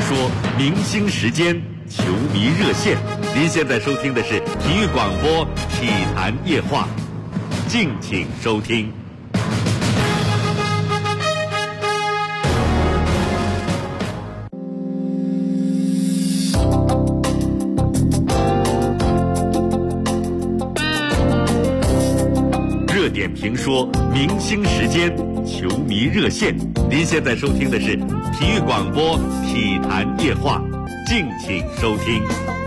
说，明星时间，球迷热线。您现在收听的是体育广播体坛夜话，敬请收听。热点评说，明星时间，球迷热线。您现在收听的是体育广播体坛夜话，敬请收听。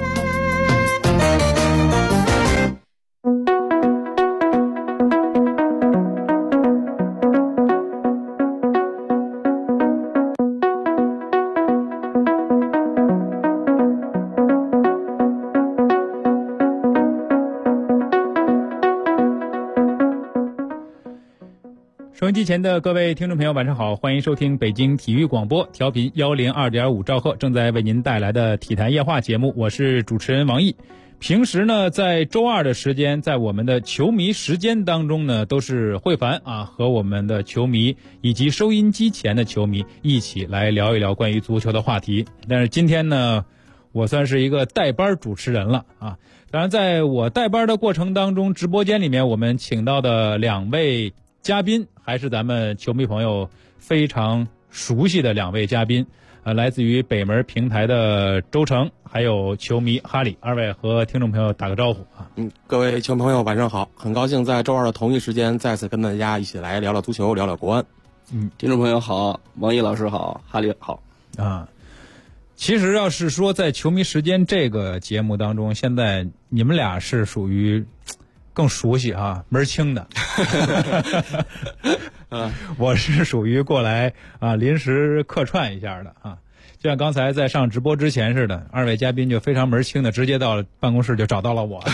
收音机前的各位听众朋友，晚上好，欢迎收听北京体育广播，调频102.5兆赫，正在为您带来的体坛夜话节目，我是主持人王毅。平时呢，在周二的时间，在我们的球迷时间当中呢，都是慧凡和我们的球迷以及收音机前的球迷一起来聊一聊关于足球的话题。但是今天呢，我算是一个代班主持人了啊。当然，在我代班的过程当中，直播间里面我们请到的两位嘉宾还是咱们球迷朋友非常熟悉的两位嘉宾，来自于北门平台的周成，还有球迷哈里，二位和听众朋友打个招呼啊。 各位球迷朋友晚上好，很高兴在周二的同一时间再次跟大家一起来聊聊足球，聊聊国安。 听众朋友好，王毅老师好，哈里好啊。其实要是说在球迷时间这个节目当中，现在你们俩是属于更熟悉门清的我是属于过来临时客串一下的就像刚才在上直播之前似的，二位嘉宾就非常门清的直接到了办公室就找到了我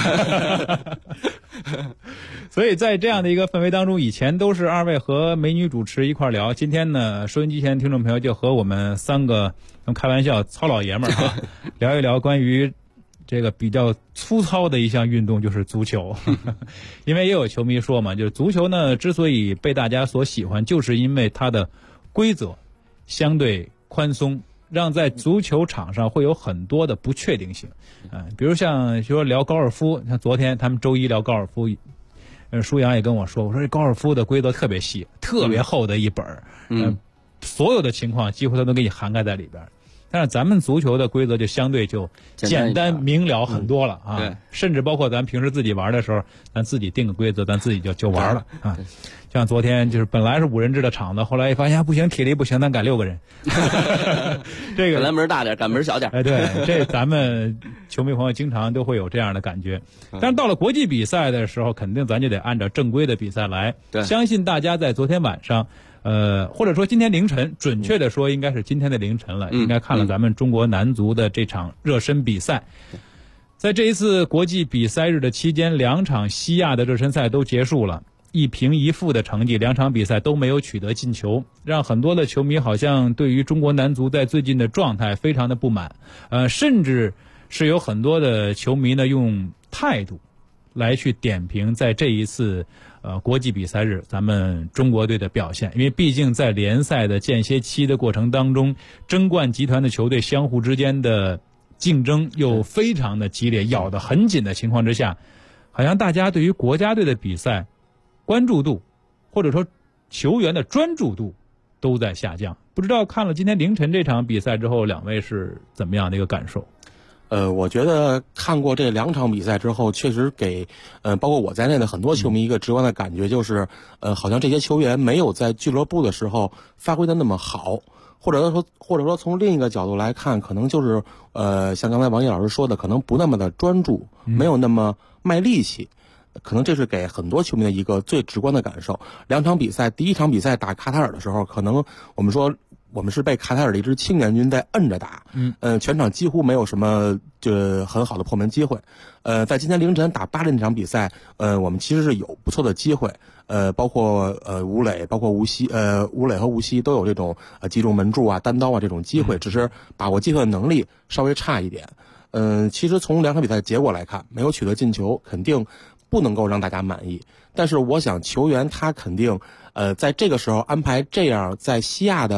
所以在这样的一个氛围当中，以前都是二位和美女主持一块聊，今天呢，收音机前的听众朋友就和我们三个开玩笑糙老爷们儿聊一聊关于这个比较粗糙的一项运动，就是足球因为也有球迷说嘛，就是足球呢之所以被大家所喜欢，就是因为它的规则相对宽松，让在足球场上会有很多的不确定性比如像说聊高尔夫，像昨天他们周一聊高尔夫，舒阳也跟我说这高尔夫的规则特别细，特别厚的一本所有的情况几乎它都给你涵盖在里边。但是咱们足球的规则就相对就简单明了很多了对， 甚至包括咱平时自己玩的时候，咱自己定个规则，咱自己就玩了像昨天就是本来是5人制的场子，后来一发现不行，体力不行，咱改6个人这个本来门大点，改门小点对，这咱们球迷朋友经常都会有这样的感觉。但是到了国际比赛的时候，肯定咱就得按照正规的比赛来。相信大家在昨天晚上或者说今天凌晨，准确的说应该是今天的凌晨了，应该看了咱们中国男足的这场热身比赛。在这一次国际比赛日的期间，2场西亚的热身赛都结束了，1平1负的成绩，2场比赛都没有取得进球，让很多的球迷好像对于中国男足在最近的状态非常的不满，甚至是有很多的球迷呢用态度来去点评在这一次国际比赛日咱们中国队的表现。因为毕竟在联赛的间歇期的过程当中，争冠集团的球队相互之间的竞争又非常的激烈，咬得很紧的情况之下，好像大家对于国家队的比赛关注度或者说球员的专注度都在下降。不知道看了今天凌晨这场比赛之后，两位是怎么样的一个感受？ 我觉得看过这2场比赛之后，确实给包括我在内的很多球迷一个直观的感觉，就是好像这些球员没有在俱乐部的时候发挥的那么好，或者说从另一个角度来看，可能就是像刚才王毅老师说的，可能不那么的专注，没有那么卖力气。可能这是给很多球迷的一个最直观的感受。2场比赛，第1场比赛打卡塔尔的时候，可能我们说我们是被卡塔尔的一支青年军在摁着打，全场几乎没有什么很好的破门机会。在今天凌晨打巴林这场比赛，我们其实是有不错的机会，包括吴磊，包括吴磊和吴曦都有这种击中门柱单刀这种机会，只是把握机会的能力稍微差一点。其实从2场比赛结果来看，没有取得进球，肯定不能够让大家满意。但是我想球员他肯定在这个时候安排这样在西亚的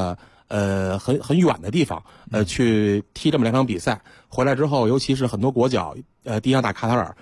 很远的地方，去踢这么2场比赛，回来之后，尤其是很多国脚，第一场打卡塔尔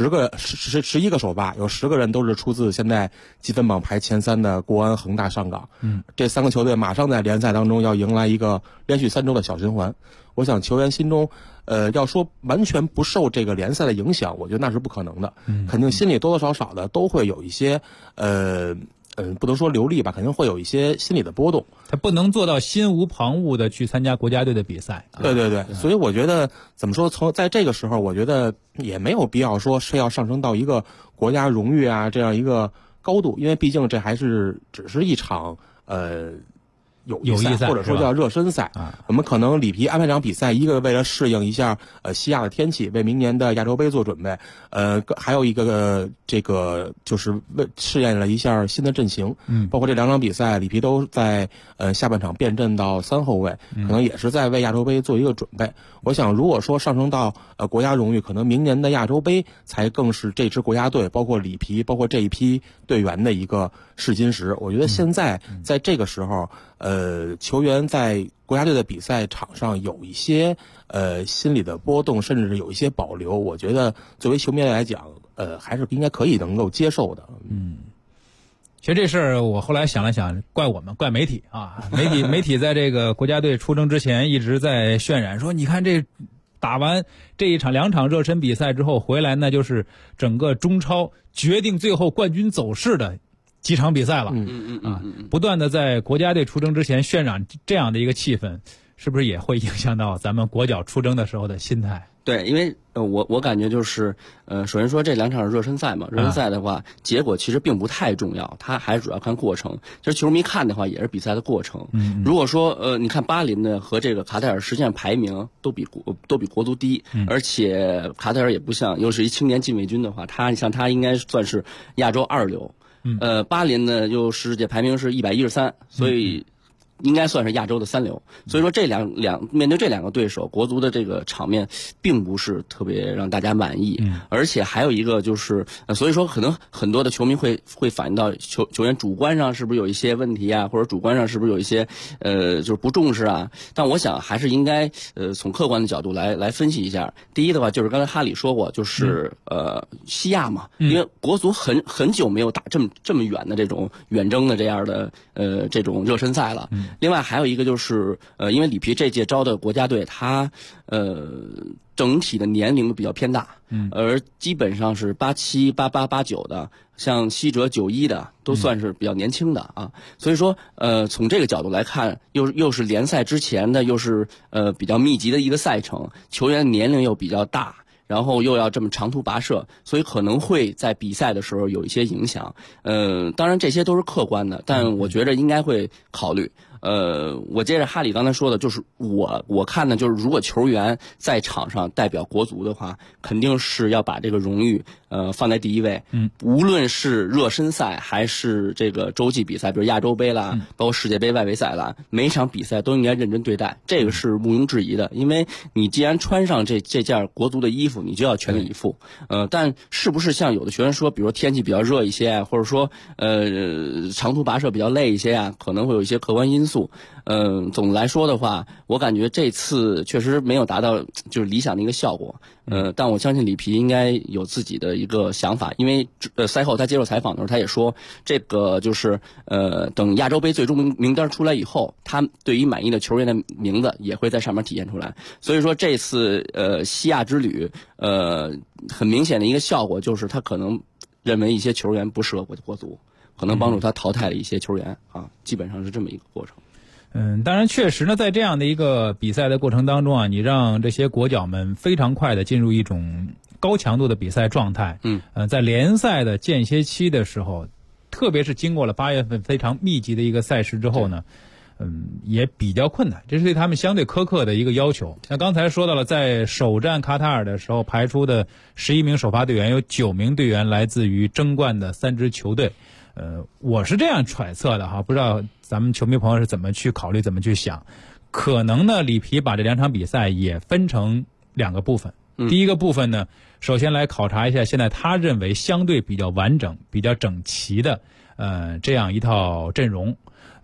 ，11个首发，有10个人都是出自现在积分榜排前3的国安、恒大、上港。这3个球队马上在联赛当中要迎来一个连续3周的小循环。我想球员心中，要说完全不受这个联赛的影响，我觉得那是不可能的。肯定心里多多少少的都会有一些，不能说流利吧，肯定会有一些心理的波动。 他不能做到心无旁骛的去参加国家队的比赛。 对，所以我觉得怎么说，在这个时候，我觉得也没有必要说是要上升到一个国家荣誉啊这样一个高度，因为毕竟这还只是一场友谊赛，或者说叫热身赛。我们可能里皮安排这场比赛，一个为了适应一下西亚的天气，为明年的亚洲杯做准备，还有一个这个就是为试验了一下新的阵型。包括这2场比赛，里皮都在下半场变阵到3后卫，可能也是在为亚洲杯做一个准备。我想如果说上升到国家荣誉，可能明年的亚洲杯才更是这支国家队，包括里皮，包括这一批队员的一个试金石。我觉得现在在这个时候，球员在国家队的比赛场上有一些心理的波动，甚至是有一些保留，我觉得作为球迷来讲，还是应该可以能够接受的。 其实这事儿我后来想了想，怪我们，怪媒体啊！媒体在这个国家队出征之前一直在渲染说，你看这打完这2场热身比赛之后回来，那就是整个中超决定最后冠军走势的几场比赛了。不断的在国家队出征之前渲染这样的一个气氛，是不是也会影响到咱们国脚出征的时候的心态？ 对，因为我感觉就是首先说这2场热身赛嘛，热身赛的话，结果其实并不太重要，它还是主要看过程。其实球迷看的话，也是比赛的过程。如果说你看巴林呢和这个卡塔尔实际上排名都比国足低，而且卡塔尔也不像又是一青年禁卫军的话，他应该算是亚洲2流。巴林呢又世界排名是113，所以应该算是亚洲的3流。所以说这面对这2个对手，国足的这个场面并不是特别让大家满意。而且还有一个就是所以说可能很多的球迷会反映到球员主观上是不是有一些问题啊，或者主观上是不是有一些就是不重视啊。但我想还是应该从客观的角度来分析一下。第一的话就是刚才哈里说过，就是西亚嘛，因为国足很久没有打这么远的这种远征的这样的这种热身赛了。另外还有一个就是因为里皮这届招的国家队，他整体的年龄比较偏大，而基本上是87、88、89的，像西哲91的都算是比较年轻的啊。所以说从这个角度来看，又是联赛之前的，又是比较密集的一个赛程，球员年龄又比较大，然后又要这么长途跋涉，所以可能会在比赛的时候有一些影响。当然这些都是客观的，但我觉得应该会考虑。我接着哈里刚才说的，就是我看呢，就是如果球员在场上代表国足的话，肯定是要把这个荣誉放在第一位。无论是热身赛还是这个洲际比赛，比如亚洲杯啦，包括世界杯外围赛啦，每场比赛都应该认真对待，这个是毋庸置疑的。因为你既然穿上这件国足的衣服，你就要全力以赴。但是不是像有的学员说，比如天气比较热一些，或者说长途跋涉比较累一些啊，可能会有一些客观因素。总的来说的话，我感觉这次确实没有达到就是理想的一个效果。但我相信里皮应该有自己的一个想法，因为赛后他接受采访的时候，他也说这个就是等亚洲杯最终名单出来以后，他对于满意的球员的名字也会在上面体现出来。所以说这次西亚之旅很明显的一个效果就是他可能认为一些球员不适合国足，可能帮助他淘汰了一些球员啊，基本上是这么一个过程。 当然确实呢，在这样的一个比赛的过程当中啊，你让这些国脚们非常快的进入一种高强度的比赛状态。在联赛的间歇期的时候，特别是经过了8月份非常密集的一个赛事之后呢，也比较困难，这是对他们相对苛刻的一个要求。那刚才说到了，在首战卡塔尔的时候排出的11名首发队员，有9名队员来自于争冠的3支球队。我是这样揣测的哈，不知道咱们球迷朋友是怎么去考虑，怎么去想。可能呢，里皮把这2场比赛也分成2个部分。第一个部分呢，首先来考察一下现在他认为相对比较完整、比较整齐的这样一套阵容。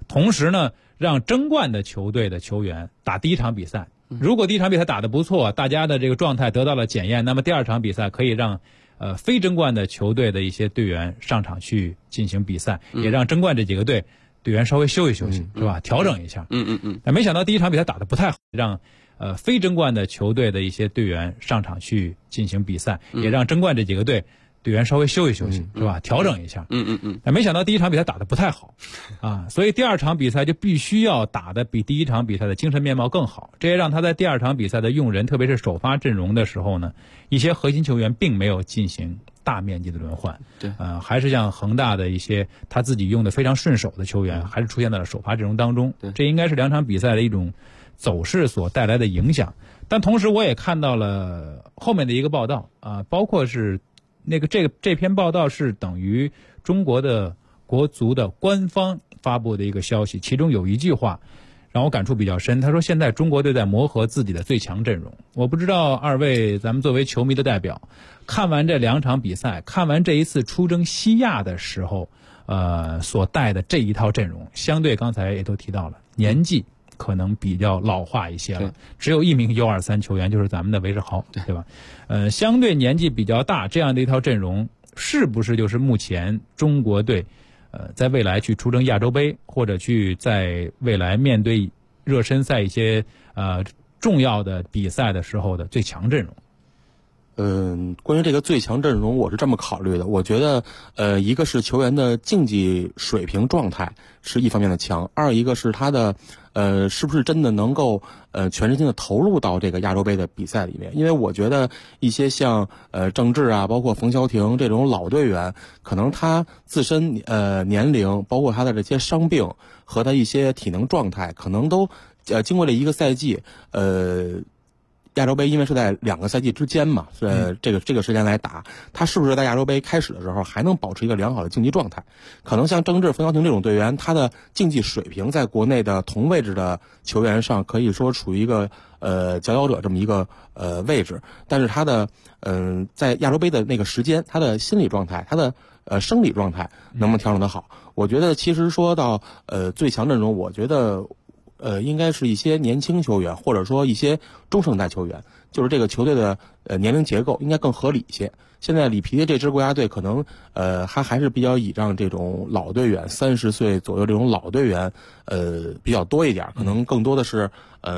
同时呢，让争冠的球队的球员打第一场比赛。如果第一场比赛打得不错，大家的这个状态得到了检验，那么第二场比赛可以让非争冠的球队的一些队员上场去进行比赛，也让争冠这几个队员稍微休息休息，是吧？调整一下。但没想到第一场比赛打得不太好，让非争冠的球队的一些队员上场去进行比赛，也让争冠这几个队员稍微休息休息，是吧？调整一下。但没想到第一场比赛打得不太好，所以第二场比赛就必须要打得比第一场比赛的精神面貌更好。这也让他在第二场比赛的用人，特别是首发阵容的时候呢，一些核心球员并没有进行大面积的轮换。 对， 还是像恒大的一些他自己用的非常顺手的球员，还是出现在了首发阵容当中。这应该是两场比赛的一种走势所带来的影响。但同时我也看到了后面的一个报道包括是这篇报道是等于中国的国足的官方发布的一个消息，其中有一句话让我感触比较深。他说现在中国队在磨合自己的最强阵容。我不知道二位咱们作为球迷的代表，看完这两场比赛，看完这一次出征西亚的时候所带的这一套阵容，相对刚才也都提到了，年纪可能比较老化一些了，只有一名 U23 球员，就是咱们的韦世豪，对吧？相对年纪比较大，这样的一套阵容，是不是就是目前中国队在未来去出征亚洲杯，或者去在未来面对热身赛一些重要的比赛的时候的最强阵容？ 关于这个最强阵容，我是这么考虑的。我觉得，一个是球员的竞技水平状态是一方面的强，二一个是他的，是不是真的能够全身心的投入到这个亚洲杯的比赛里面？因为我觉得一些像郑智啊，包括冯潇霆这种老队员，可能他自身年龄，包括他的这些伤病和他一些体能状态，可能都经过了一个赛季，亚洲杯因为是在2个赛季之间嘛，这个时间来打，他是不是在亚洲杯开始的时候还能保持一个良好的竞技状态？可能像郑智、冯潇霆这种队员，他的竞技水平在国内的同位置的球员上可以说处于一个佼佼者这么一个位置，但是他的在亚洲杯的那个时间，他的心理状态，他的生理状态能不能调整得好？我觉得其实说到最强阵容，我觉得应该是一些年轻球员，或者说一些中生代球员，就是这个球队的年龄结构应该更合理一些。现在里皮的这支国家队可能还是比较倚仗这种老队员，30岁左右这种老队员比较多一点，可能更多的是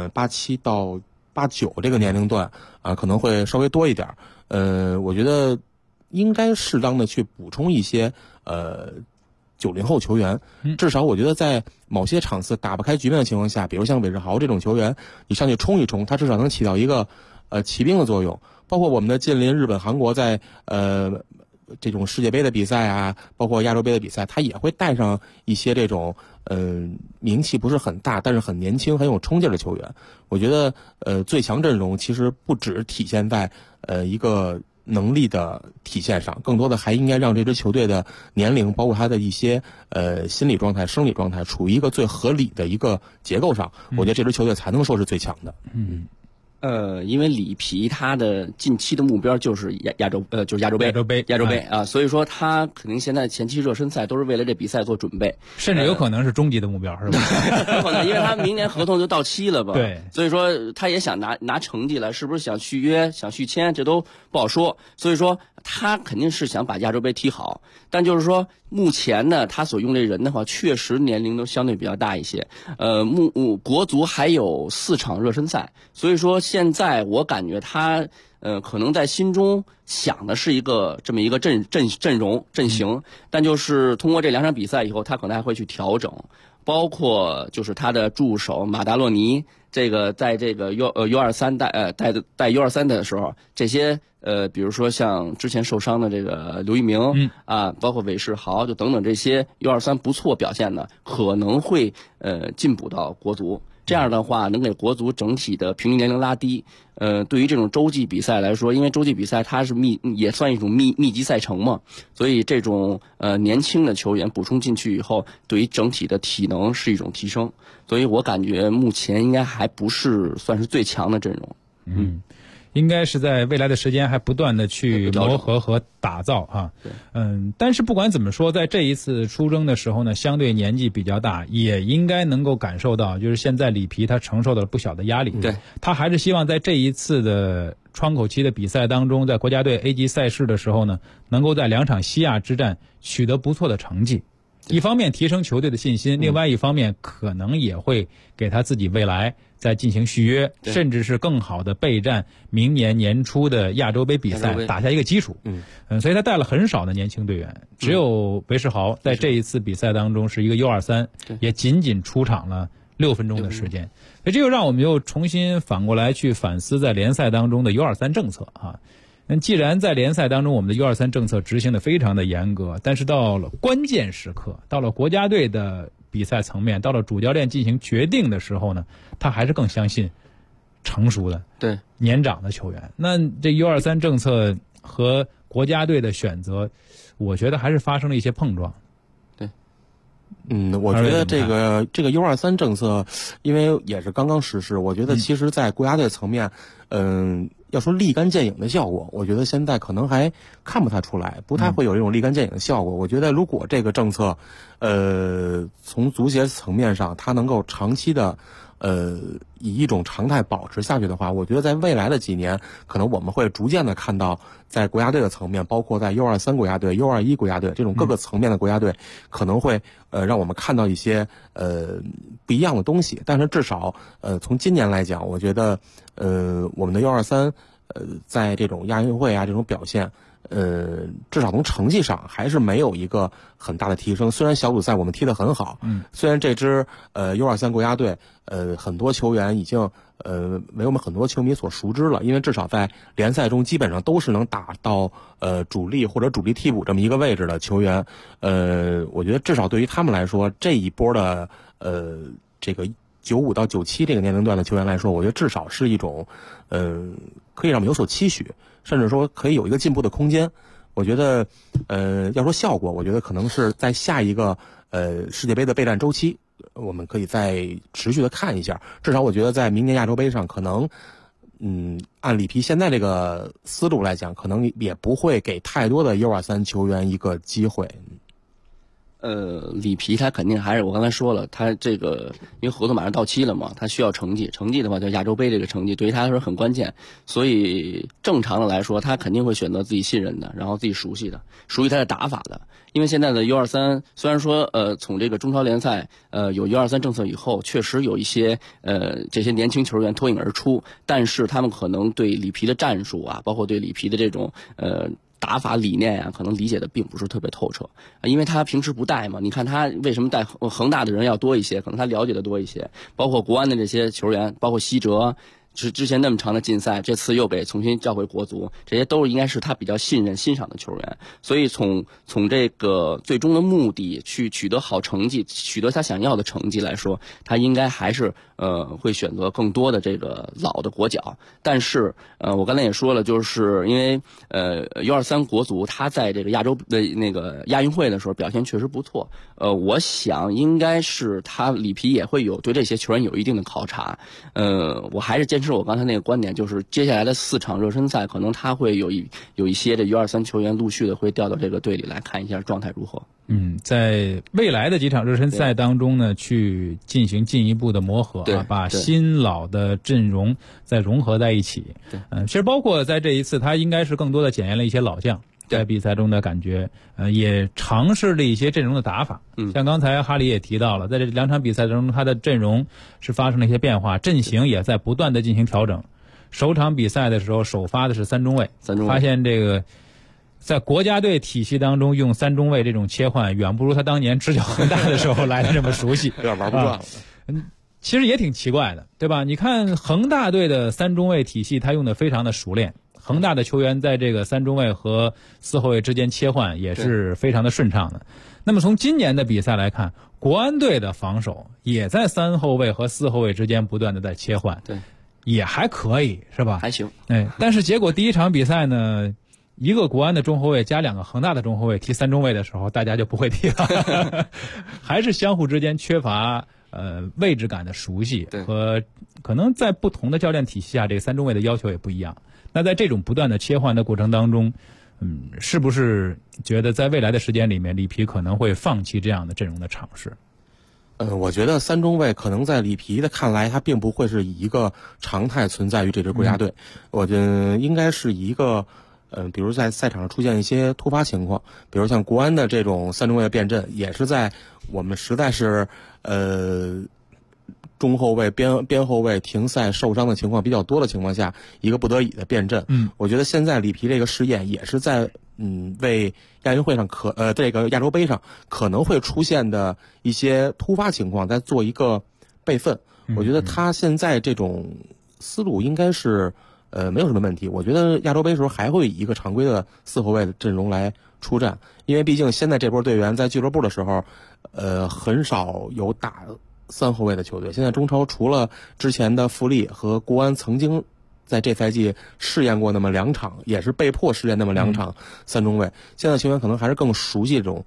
87到89这个年龄段可能会稍微多一点。我觉得应该适当的去补充一些90后球员，至少我觉得在某些场次打不开局面的情况下，比如像韦世豪这种球员，你上去冲一冲，他至少能起到一个骑兵的作用。包括我们的近邻日本、韩国在这种世界杯的比赛啊，包括亚洲杯的比赛，他也会带上一些这种名气不是很大，但是很年轻、很有冲劲的球员。我觉得最强阵容其实不只体现在一个能力的体现上，更多的还应该让这支球队的年龄，包括他的一些心理状态、生理状态，处于一个最合理的一个结构上，我觉得这支球队才能说是最强的。 因为里皮他的近期的目标就是亚洲杯啊，所以说他肯定现在前期热身赛都是为了这比赛做准备， 甚至有可能是终极的目标，是吧？ 有可能，因为他明年合同就到期了吧？ 对， 所以说他也想拿成绩来，是不是想续约、想续签，这都不好说。所以说他肯定是想把亚洲杯踢好，但就是说目前呢，他所用这人的话，确实年龄都相对比较大一些。国足还有4场热身赛，所以说现在我感觉他可能在心中想的是这么一个阵容阵型，但就是通过这2场比赛以后，他可能还会去调整，包括就是他的助手马达洛尼，这个在这个U23带 U23 的时候，这些比如说像之前受伤的这个刘一鸣包括韦世豪，就等等这些 U23 不错表现的，可能会进补到国足。这样的话能给国足整体的平均年龄拉低。对于这种洲际比赛来说，因为洲际比赛它是也算一种密集赛程嘛，所以这种年轻的球员补充进去以后，对于整体的体能是一种提升。所以我感觉目前应该还不是算是最强的阵容。 应该是在未来的时间还不断的去磨合和打造啊。但是不管怎么说，在这一次出征的时候呢，相对年纪比较大，也应该能够感受到，就是现在里皮他承受到了不小的压力。 对， 他还是希望在这一次的窗口期的比赛当中，在国家队 A 级赛事的时候呢，能够在2场西亚之战取得不错的成绩。一方面提升球队的信心，另外一方面可能也会给他自己未来再进行续约，甚至是更好的备战明年年初的亚洲杯比赛打下一个基础。所以他带了很少的年轻队员，只有韦世豪在这一次比赛当中是一个 U23，也仅仅出场了6分钟的时间。所以这就让我们又重新反过来去反思在联赛当中的 U23 政策啊。那既然在联赛当中我们的 U23 政策执行的非常的严格，但是到了关键时刻，到了国家队的比赛层面，到了主教练进行决定的时候呢，他还是更相信成熟的年长的球员。那这 U23 政策和国家队的选择，我觉得还是发生了一些碰撞。 我觉得这个 U23 政策，因为也是刚刚实施，我觉得其实在国家队层面，要说立竿见影的效果，我觉得现在可能还看不太出来，不太会有这种立竿见影的效果。我觉得如果这个政策，从足协层面上，它能够长期的，以一种常态保持下去的话，我觉得在未来的几年，可能我们会逐渐的看到，在国家队的层面，包括在 U23 国家队、U21 国家队这种各个层面的国家队，可能会让我们看到一些不一样的东西。但是至少从今年来讲，我觉得我们的 U23 在这种亚运会啊这种表现，至少从成绩上还是没有一个很大的提升。虽然小组赛我们踢得很好，虽然这支U23 国家队很多球员已经为我们很多球迷所熟知了，因为至少在联赛中基本上都是能打到主力或者主力替补这么一个位置的球员。我觉得至少对于他们来说，这一波的这个95到97这个年龄段的球员来说，我觉得至少是一种可以让我们有所期许，甚至说可以有一个进步的空间。我觉得要说效果，我觉得可能是在下一个世界杯的备战周期，我们可以再持续的看一下。至少我觉得在明年亚洲杯上，可能按里皮现在这个思路来讲，可能也不会给太多的 U23 球员一个机会。 里皮他肯定还是我刚才说了，他这个因为合同马上到期了嘛，他需要成绩的话，就亚洲杯这个成绩对于他来说很关键，所以正常的来说，他肯定会选择自己信任的，然后自己熟悉他的打法的。因为现在的 U23 虽然说从这个中超联赛有 U23 政策以后，确实有一些这些年轻球员脱颖而出，但是他们可能对里皮的战术啊，包括对里皮的这种打法理念呀，可能理解的并不是特别透彻，因为他平时不带嘛。你看他为什么带恒大的人要多一些，可能他了解的多一些，包括国安的这些球员，包括西哲，之前那么长的禁赛，这次又被重新叫回国足，这些都应该是他比较信任欣赏的球员。所以从这个最终的目的去取得好成绩，取得他想要的成绩来说，他应该还是会选择更多的这个老的国脚。但是我刚才也说了，就是因为U23 国足他在这个亚洲的那个亚运会的时候表现确实不错，我想应该是他里皮也会有对这些球员有一定的考察。我还是坚持我刚才那个观点，就是接下来的4场热身赛，可能他会有一些这 U23 球员陆续的会调到这个队里来看一下状态如何。 在未来的几场热身赛当中呢，去进行进一步的磨合啊，把新老的阵容再融合在一起。其实包括在这一次，他应该是更多的检验了一些老将在比赛中的感觉，也尝试了一些阵容的打法。像刚才哈里也提到了，在这2场比赛中，他的阵容是发生了一些变化，阵型也在不断的进行调整。首场比赛的时候，首发的是3中卫，发现这个在国家队体系当中用3中卫这种切换，远不如他当年执教恒大的时候来的这么熟悉， 有点玩不转了。 其实也挺奇怪的，对吧？你看恒大队的3中卫体系，他用的非常的熟练。恒大的球员在这个3中卫和4后卫之间切换也是非常的顺畅的。那么从今年的比赛来看，国安队的防守也在3后卫和4后卫之间不断的在切换，也还可以，是吧？ 还行。 但是结果第1场比赛呢，一个国安的中后卫加2个恒大的中后卫踢3中卫的时候，大家就不会踢了，还是相互之间缺乏位置感的熟悉，和可能在不同的教练体系下，这个3中卫的要求也不一样。 那在这种不断的切换的过程当中，是不是觉得在未来的时间里面，里皮可能会放弃这样的阵容的尝试？ 我觉得三中卫可能在里皮的看来，他并不会是以一个常态存在于这支国家队。我觉得应该是一个，比如在赛场上出现一些突发情况，比如像国安的这种三中卫的变阵，也是在我们实在是中后卫、边后卫停赛受伤的情况比较多的情况下，一个不得已的变阵。我觉得现在里皮这个试验也是在为亚运会上这个亚洲杯上可能会出现的一些突发情况在做一个备份。我觉得他现在这种思路应该是没有什么问题。我觉得亚洲杯时候还会以一个常规的4后卫的阵容来出战，因为毕竟现在这波队员在俱乐部的时候很少有打3后卫的球队。现在中超除了之前的富力和国安曾经在这赛季试验过那么2场，也是被迫试验那么2场三中卫。现在球员可能还是更熟悉这种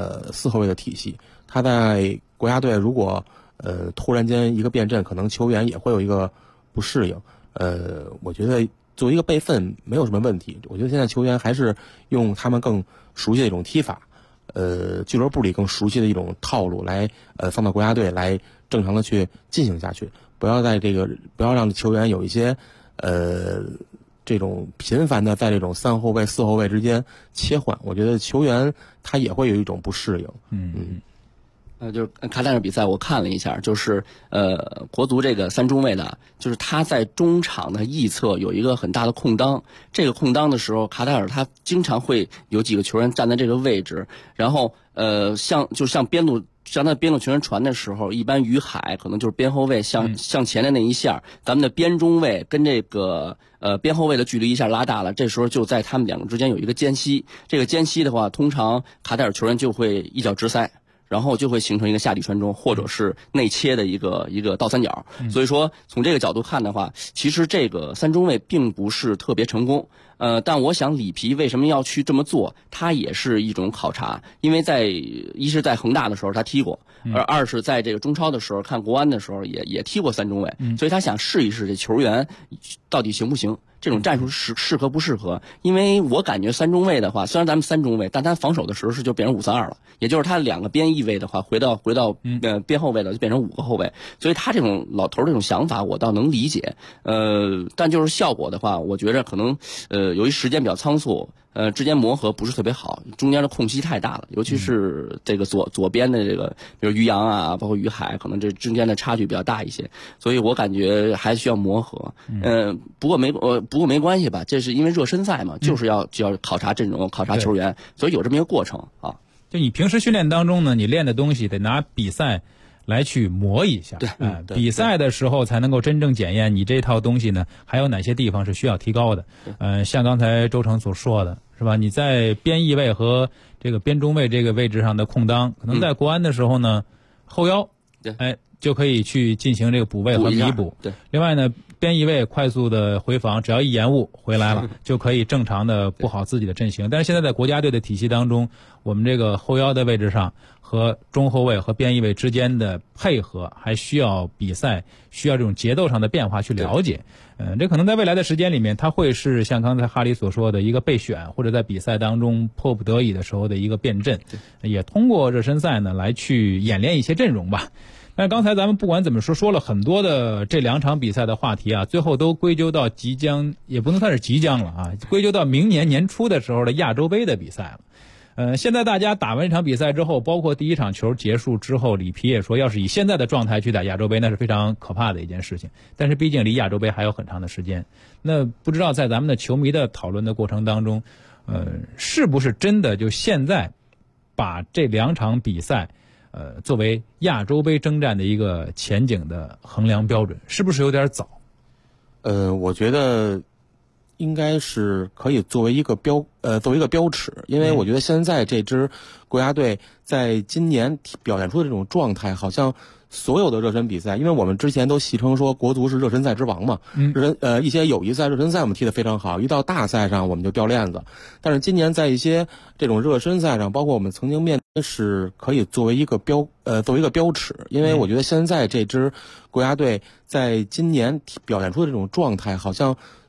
4后卫的体系。他在国家队如果突然间一个变阵，可能球员也会有一个不适应。我觉得作为一个备份没有什么问题。我觉得现在球员还是用他们更熟悉的一种踢法，俱乐部里更熟悉的一种套路来放到国家队来正常的去进行下去。不要让球员有一些这种频繁的在这种3后卫、4后卫之间切换，我觉得球员他也会有一种不适应。 就是卡塔尔比赛我看了一下，就是国足这个三中卫的，就是他在中场的翼侧有一个很大的空当，这个空当的时候，卡塔尔他经常会有几个球员站在这个位置，然后向他边路球员传的时候，一般于海可能就是边后卫向前的那一下，咱们的边中卫跟这个边后卫的距离一下拉大了，这时候就在他们两个之间有一个间隙，这个间隙的话，通常卡塔尔球员就会一脚直塞，然后就会形成一个下底传中，或者是内切的一个倒三角。所以说从这个角度看的话，其实这个三中卫并不是特别成功。但我想里皮为什么要去这么做，他也是一种考察，因为一是在恒大的时候他踢过，二是在这个中超的时候看国安的时候也踢过三中卫，所以他想试一试这球员到底行不行，这种战术适合不适合。因为我感觉三中卫的话，虽然咱们三中卫，但他防守的时候就变成5-3-2了，也就是他2个边翼位的话回到边后卫了，就变成5个后卫。所以他这种老头这种想法我倒能理解，但就是效果的话，我觉着可能由于时间比较仓促，之间磨合不是特别好，中间的空隙太大了，尤其是这个左边的这个，比如于洋啊，包括于海，可能这中间的差距比较大一些，所以我感觉还需要磨合。不过没关系吧，这是因为热身赛嘛，就是要考察阵容，考察球员，所以有这么一个过程啊。 就你平时训练当中呢，你练的东西得拿比赛来去磨一下， 对， 比赛的时候才能够真正检验你这套东西呢，还有哪些地方是需要提高的。像刚才周成所说的，是吧？你在边翼位和这个边中卫这个位置上的空当，可能在国安的时候呢，后腰，就可以去进行这个补位和弥补。 对， 另外呢，边翼位快速的回防，只要一延误回来了，就可以正常的布好自己的阵型。但是现在在国家队的体系当中，我们这个后腰的位置上和中后卫和边翼位之间的配合，还需要比赛需要这种节奏上的变化去了解。这可能在未来的时间里面，它会是像刚才哈里所说的一个备选，或者在比赛当中迫不得已的时候的一个变阵，也通过热身赛呢来去演练一些阵容吧。但刚才咱们不管怎么说了很多的这2场比赛的话题啊，最后都归咎到即将，也不能算是即将了啊，归咎到明年年初的时候的亚洲杯的比赛了。现在大家打完这场比赛之后，包括第1场球结束之后，里皮也说，要是以现在的状态去打亚洲杯，那是非常可怕的一件事情。但是毕竟离亚洲杯还有很长的时间，那不知道在咱们的球迷的讨论的过程当中，是不是真的就现在把这2场比赛作为亚洲杯征战的一个前景的衡量标准，是不是有点早？ 我觉得应该是可以作为一个标尺，因为我觉得现在这支国家队在今年表现出的这种状态，好像所有的热身比赛，因为我们之前都戏称说国足是热身赛之王嘛，一些友谊赛、热身赛我们踢得非常好，一到大赛上我们就掉链子。但是今年在一些这种热身赛上，包括我们曾经面对，是可以作为一个标尺，因为我觉得现在这支国家队在今年表现出的这种状态，好像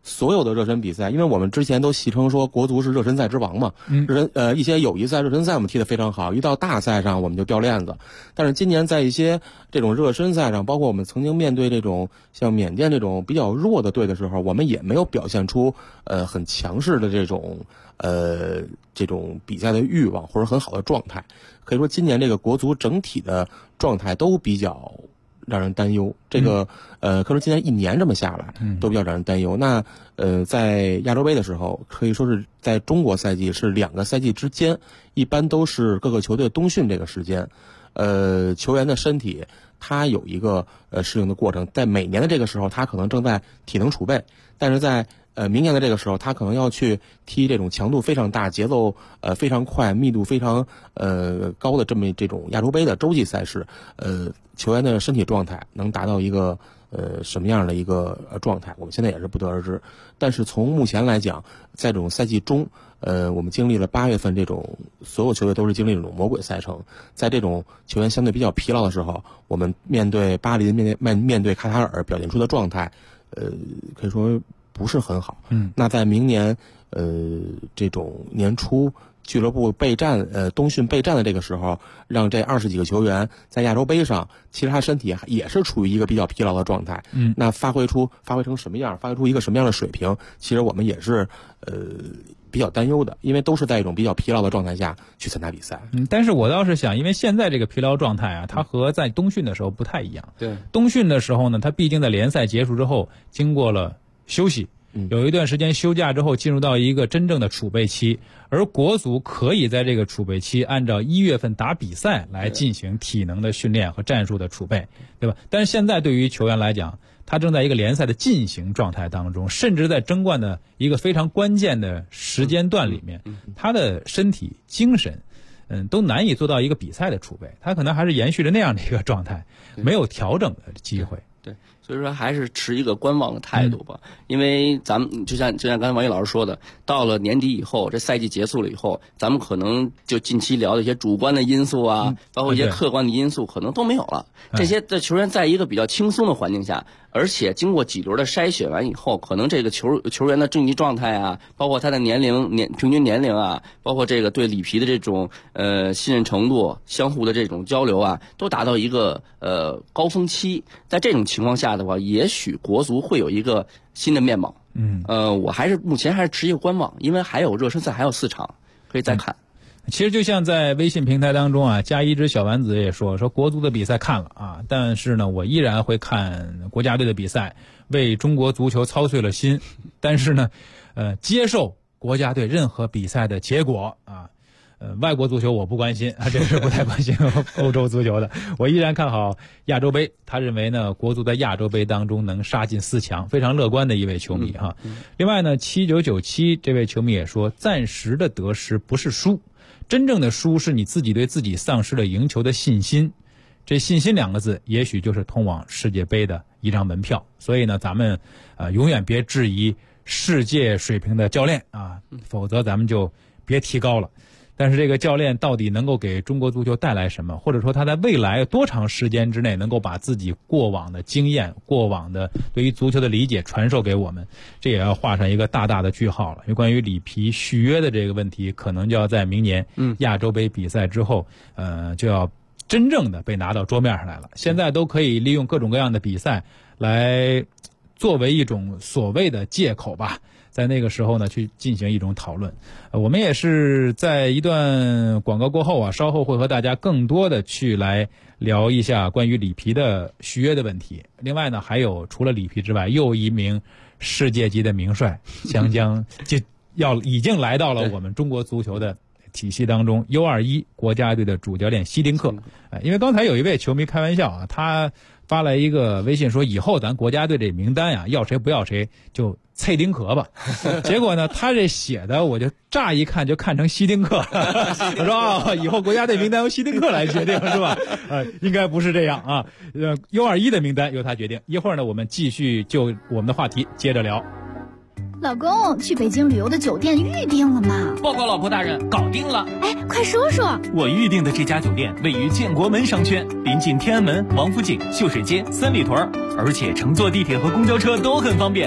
所有的热身比赛，因为我们之前都戏称说国足是热身赛之王嘛，一些友谊赛、热身赛我们踢得非常好，一到大赛上我们就掉链子。但是今年在一些这种热身赛上，包括我们曾经面对这种像缅甸这种比较弱的队的时候，我们也没有表现出很强势的这种比赛的欲望或者很好的状态。可以说今年这个国足整体的状态都比较让人担忧，这个可以说今年一年这么下来都比较让人担忧。那在亚洲杯的时候，可以说是在中国赛季是2个赛季之间，一般都是各个球队冬训这个时间，球员的身体他有一个适应的过程，在每年的这个时候他可能正在体能储备，但是在明年的这个时候他可能要去踢这种强度非常大、节奏非常快、密度非常高的这种亚洲杯的洲际赛事，球员的身体状态能达到一个什么样的一个状态，我们现在也是不得而知。但是从目前来讲，在这种赛季中，我们经历了8月份这种所有球队都是经历这种魔鬼赛程，在这种球员相对比较疲劳的时候，我们面对巴林、面对卡塔尔表现出的状态，可以说不是很好。那在明年这种年初俱乐部备战冬训备战的这个时候，让这20几个球员在亚洲杯上，其实他身体也是处于一个比较疲劳的状态。那发挥成什么样，发挥出一个什么样的水平，其实我们也是比较担忧的，因为都是在一种比较疲劳的状态下去参加比赛。 但是我倒是想，因为现在这个疲劳状态啊，它和在冬训的时候不太一样。 对， 冬训的时候呢，它毕竟在联赛结束之后，经过了休息。有一段时间休假之后，进入到一个真正的储备期，而国足可以在这个储备期按照1月份打比赛来进行体能的训练和战术的储备，对吧？但是现在对于球员来讲，他正在一个联赛的进行状态当中，甚至在争冠的一个非常关键的时间段里面，他的身体、精神，都难以做到一个比赛的储备，他可能还是延续着那样的一个状态，没有调整的机会。 对，所以说还是持一个观望的态度吧。因为咱们就像刚才王毅老师说的，到了年底以后，这赛季结束了以后，咱们可能就近期聊的一些主观的因素啊，包括一些客观的因素，可能都没有了。这些的球员在一个比较轻松的环境下，而且经过几轮的筛选完以后，可能这个球员的竞技状态啊，包括他的平均年龄啊，包括这个对里皮的这种信任程度、相互的这种交流啊，都达到一个高峰期。在这种情况下的话，也许国足会有一个新的面貌。我目前还是持一个观望，因为还有热身赛，还有4场可以再看。 其实就像在微信平台当中啊，加一只小丸子也说国足的比赛看了啊，但是呢，我依然会看国家队的比赛，为中国足球操碎了心。但是呢，接受国家队任何比赛的结果啊。外国足球我不关心，这是不太关心欧洲足球的。我依然看好亚洲杯，他认为呢，国足在亚洲杯当中能杀进4强，非常乐观的一位球迷哈。另外呢，7997这位球迷也说，暂时的得失不是输，真正的输是你自己对自己丧失了赢球的信心。这信心2个字，也许就是通往世界杯的一张门票。所以呢，咱们永远别质疑世界水平的教练啊，否则咱们就别提高了。但是这个教练到底能够给中国足球带来什么，或者说他在未来多长时间之内能够把自己过往的经验、过往的对于足球的理解传授给我们，这也要画上一个大大的句号了。因为关于里皮续约的这个问题，可能就要在明年亚洲杯比赛之后，就要真正的被拿到桌面上来了。现在都可以利用各种各样的比赛来作为一种所谓的借口吧，在那个时候呢去进行一种讨论。我们也是在一段广告过后啊，稍后会和大家更多的去来聊一下关于里皮的续约的问题。另外呢，还有除了里皮之外，又一名世界级的名帅将已经来到了我们中国足球的体系当中。U21国家队的主教练希丁克，因为刚才有一位球迷开玩笑啊，他发来一个微信说，以后咱国家队这名单呀，要谁不要谁就蔡丁壳吧。结果呢，他这写的我就乍一看就看成希丁克了。我说啊，以后国家队名单由希丁克来决定是吧？应该不是这样啊。U21的名单由他决定。一会儿呢，我们继续就我们的话题接着聊。 老公，去北京旅游的酒店预定了吗？ 报告老婆大人，搞定了。 哎，快说说。 我预定的这家酒店位于建国门商圈，临近天安门、王府井、秀水街、三里屯，而且乘坐地铁和公交车都很方便。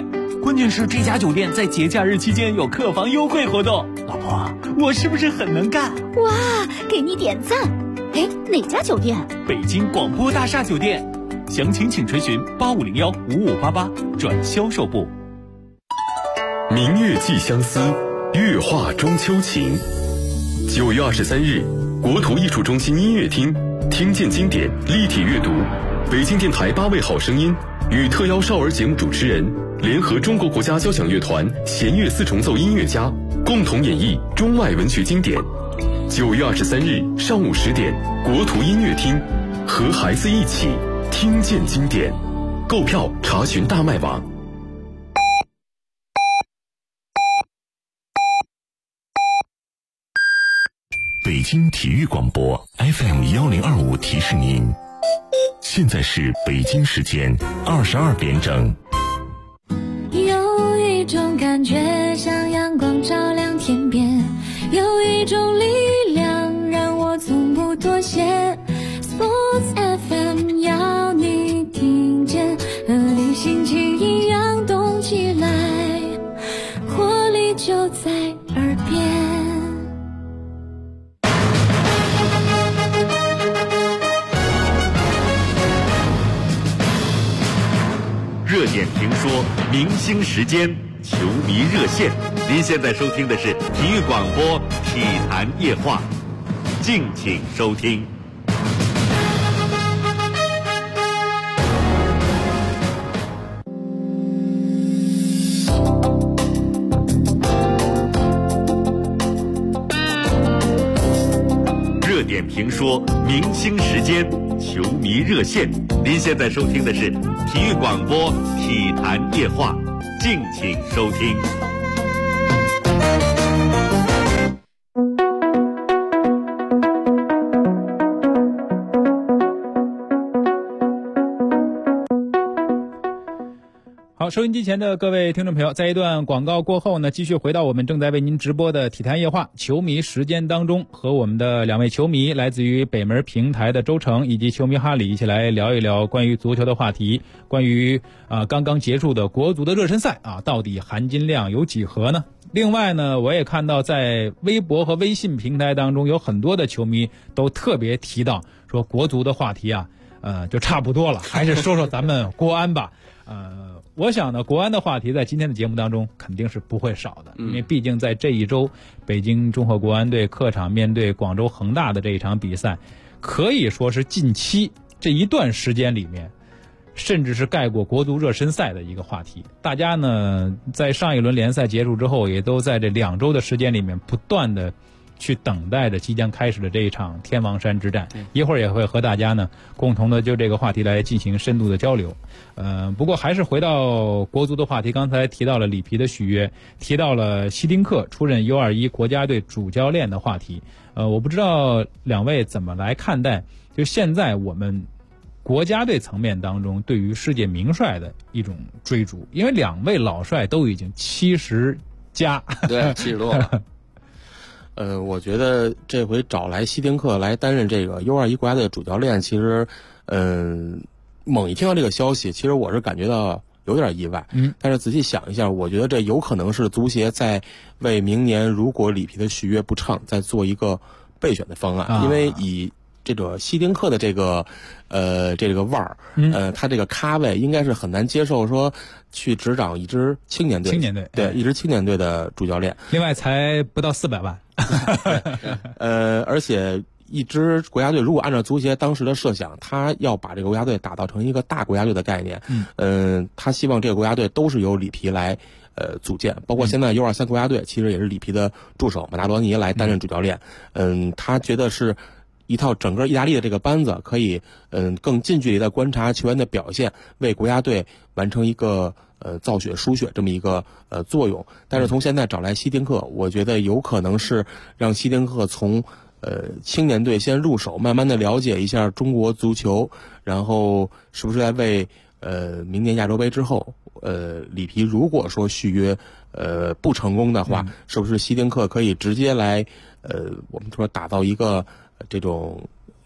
关键是这家酒店在节假日期间有客房优惠活动。老婆，我是不是很能干？ 哇，给你点赞！哎，哪家酒店？ 北京广播大厦酒店，详情请垂询8501-5588转销售部。 明月寄相思，月画中秋情。9月23日，国图艺术中心音乐厅，听见经典立体阅读，北京电台8位好声音与特邀少儿节目主持人联合中国国家交响乐团弦乐四重奏音乐家共同演绎中外文学经典。9月23日上午10点，国图音乐厅，和孩子一起听见经典。购票查询大麦网。北京体育广播 FM1025提示您，现在是北京时间22点整。 有一种感觉像阳光照亮天边，有一种力量让我从不妥协。 Sports FM 要你听见，和你心情一样动起来，活力就在耳边。 热点评说，明星时间，球迷热线。您现在收听的是体育广播体坛夜话，敬请收听。热点评说，明星时间，球迷热线。您现在收听的是体育广播体坛夜话，敬请收听。 好，收音机前的各位听众朋友，在一段广告过后呢，继续回到我们正在为您直播的体坛夜话球迷时间当中，和我们的两位球迷，来自于北门平台的周成以及球迷哈里一起来聊一聊关于足球的话题，关于刚刚结束的国足的热身赛到底含金量有几何呢？另外呢，我也看到在微博和微信平台当中有很多的球迷都特别提到说国足的话题就差不多了，还是说说咱们国安吧。我想呢，国安的话题在今天的节目当中肯定是不会少的，因为毕竟在这一周，北京中赫国安队客场面对广州恒大的这一场比赛，可以说是近期这一段时间里面，甚至是盖过国足热身赛的一个话题。大家呢，在上一轮联赛结束之后，也都在这2周的时间里面不断的去等待着即将开始的这一场天王山之战，一会儿也会和大家呢共同的就这个话题来进行深度的交流。不过还是回到国足的话题，刚才提到了里皮的续约，提到了希丁克出任 U21 国家队主教练的话题。我不知道两位怎么来看待，就现在我们国家队层面当中对于世界名帅的一种追逐，因为2位老帅都已经70+， 对，70多了。 我觉得这回找来希丁克来担任这个 U21 国家队的主教练，其实，猛一听到这个消息，其实我是感觉到有点意外。但是仔细想一下，我觉得这有可能是足协在为明年如果里皮的续约不畅，再做一个备选的方案，因为以这个希丁克的这个腕儿，他这个咖位应该是很难接受说去执掌一支青年队，对，一支青年队的主教练， 另外才不到400万， 而且一支国家队如果按照足协当时的设想，他要把这个国家队打造成一个大国家队的概念，他希望这个国家队都是由里皮来组建，包括现在 U23 国家队其实也是里皮的助手马达罗尼来担任主教练，他觉得是一套整个意大利的这个班子可以更近距离的观察球员的表现，为国家队完成一个造血输血这么一个作用。但是从现在找来希丁克，我觉得有可能是让希丁克从青年队先入手，慢慢的了解一下中国足球，然后是不是在为明年亚洲杯之后里皮如果说续约不成功的话，是不是希丁克可以直接来我们说打造一个这种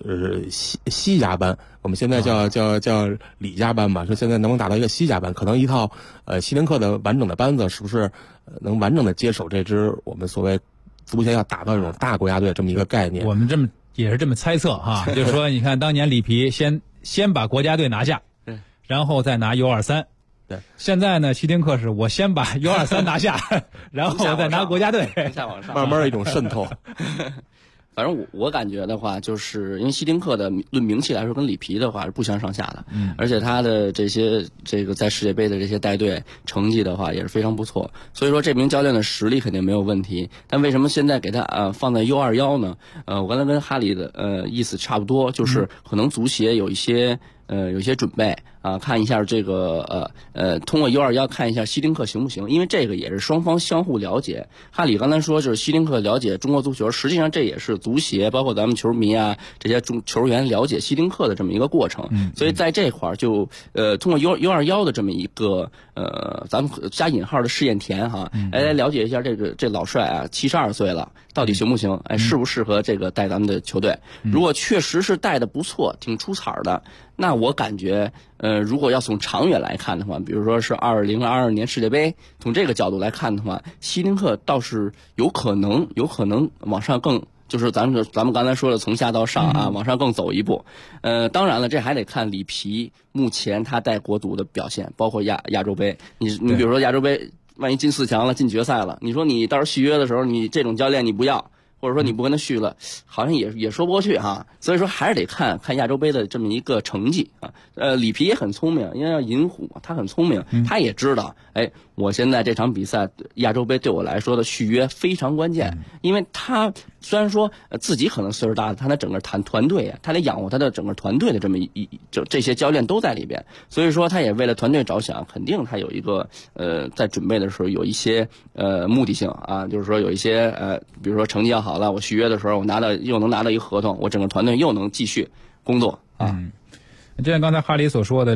西甲班，我们现在叫里甲班吧，说现在能不能打到一个西甲班？可能一套希丁克的完整的班子是不是能完整的接手这支我们所谓足协要打到这种大国家队这么一个概念？ 我们也是这么猜测哈，就是说你看当年里皮先把国家队拿下，然后再拿 U23。 对， 现在呢，希丁克是我先把 U23 拿下，然后我再拿国家队， 慢慢的一种渗透。 反正我感觉的话，就是因为希丁克的论名气来说，跟里皮的话是不相上下的。而且他的这个在世界杯的这些带队成绩的话也是非常不错。所以说这名教练的实力肯定没有问题。但为什么现在给他放在 U21 呢？我刚才跟哈里的意思差不多，就是可能足协有一些准备啊，看一下这个通过 U21 看一下希丁克行不行，因为这个也是双方相互了解。哈里刚才说就是希丁克了解中国足球，实际上这也是足协包括咱们球迷啊这些球员了解希丁克的这么一个过程。所以在这块儿就通过 U21 的这么一个咱们加引号的试验田哈，来了解一下这老帅啊72岁了，到底行不行？适不适合这个带咱们的球队？如果确实是带的不错，挺出彩的，那我感觉如果要从长远来看的话，比如说是2022年世界杯，从这个角度来看的话，希丁克倒是有可能往上更，就是咱们刚才说的从下到上啊，往上更走一步。当然了，这还得看里皮目前他带国足的表现，包括亚洲杯。你比如说亚洲杯，万一进4强了，进决赛了，你说你到时候续约的时候，你这种教练你不要，或者说你不跟他续了，好像也说不过去哈。所以说还是得看亚洲杯的这么一个成绩啊。里皮也很聪明，因为要银虎他很聪明，他也知道，我现在这场比赛亚洲杯对我来说的续约非常关键，因为他虽然说自己可能岁数大了，他的整个团队啊，他得养活他的整个团队的这么就这些教练都在里边，所以说他也为了团队着想，肯定他有一个在准备的时候有一些目的性啊，就是说有一些比如说成绩要好了，我续约的时候我又能拿到一个合同，我整个团队又能继续工作啊。 就像刚才哈里所说的，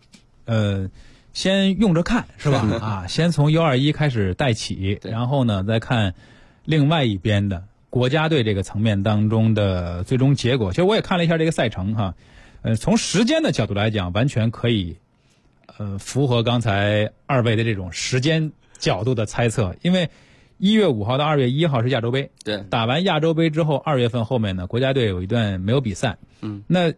先用着看是吧？啊，先从 U21 开始带起，然后呢再看另外一边的国家队这个层面当中的最终结果。其实我也看了一下这个赛程哈，从时间的角度来讲，完全可以符合刚才二位的这种时间角度的猜测，因为1月5号到2月1号是亚洲杯， 对， 打完亚洲杯之后2月份后面呢，国家队有一段没有比赛，那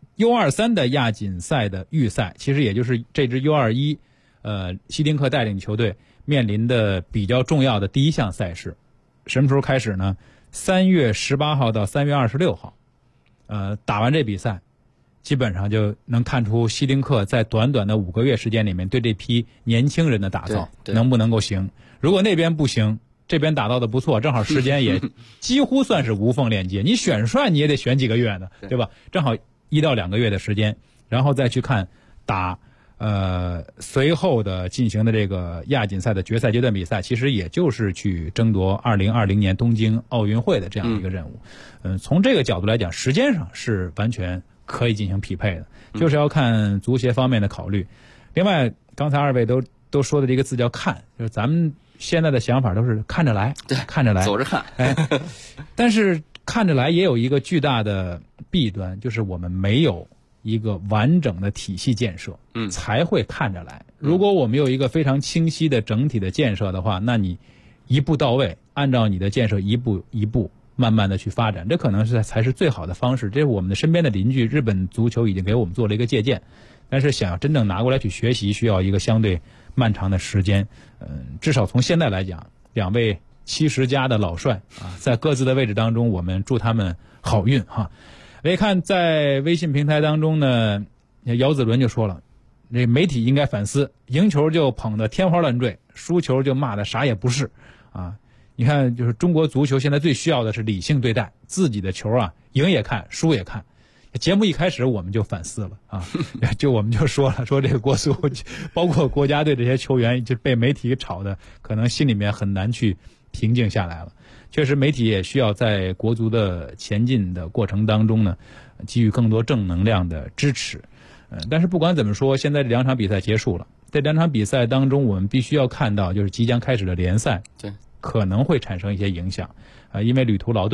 U23 的亚锦赛的预赛，其实也就是这支 U21 希丁克带领球队面临的比较重要的第一项赛事，什么时候开始呢？3月18号到3月26号，打完这比赛，基本上就能看出希丁克在短短的5个月时间里面对这批年轻人的打造能不能够行。如果那边不行，这边打造的不错，正好时间也几乎算是无缝链接。你选帅你也得选几个月呢，对吧？正好1到2个月的时间，然后再去看打随后的进行的这个亚锦赛的决赛阶段比赛，其实也就是去争夺2020年东京奥运会的这样一个任务。从这个角度来讲，时间上是完全可以进行匹配的，就是要看足协方面的考虑。另外，刚才二位都说的这个字叫看，就是咱们现在的想法都是看着来， 对， 看着来， 走着看。 但是看着来也有一个巨大的弊端，就是我们没有一个完整的体系建设，才会看着来。如果我们有一个非常清晰的整体的建设的话，那你一步到位，按照你的建设一步一步慢慢的去发展，这可能才是最好的方式。这是我们的身边的邻居日本足球已经给我们做了一个借鉴，但是想要真正拿过来去学习，需要一个相对漫长的时间。至少从现在来讲，2位70加的老帅啊，在各自的位置当中，我们祝他们好运哈。来看在微信平台当中呢，姚子伦就说了，这媒体应该反思，赢球就捧得天花乱坠，输球就骂得啥也不是啊。你看，就是中国足球现在最需要的是理性对待自己的球啊，赢也看，输也看。节目一开始我们就反思了啊，我们就说了，说这个国足包括国家队这些球员就被媒体炒的，可能心里面很难去平静下来了。确实，媒体也需要在国足的前进的过程当中呢，给予更多正能量的支持。但是不管怎么说，现在这2场比赛结束了，这2场比赛当中，我们必须要看到，就是即将开始的联赛， 对， 可能会产生一些影响，因为旅途劳顿，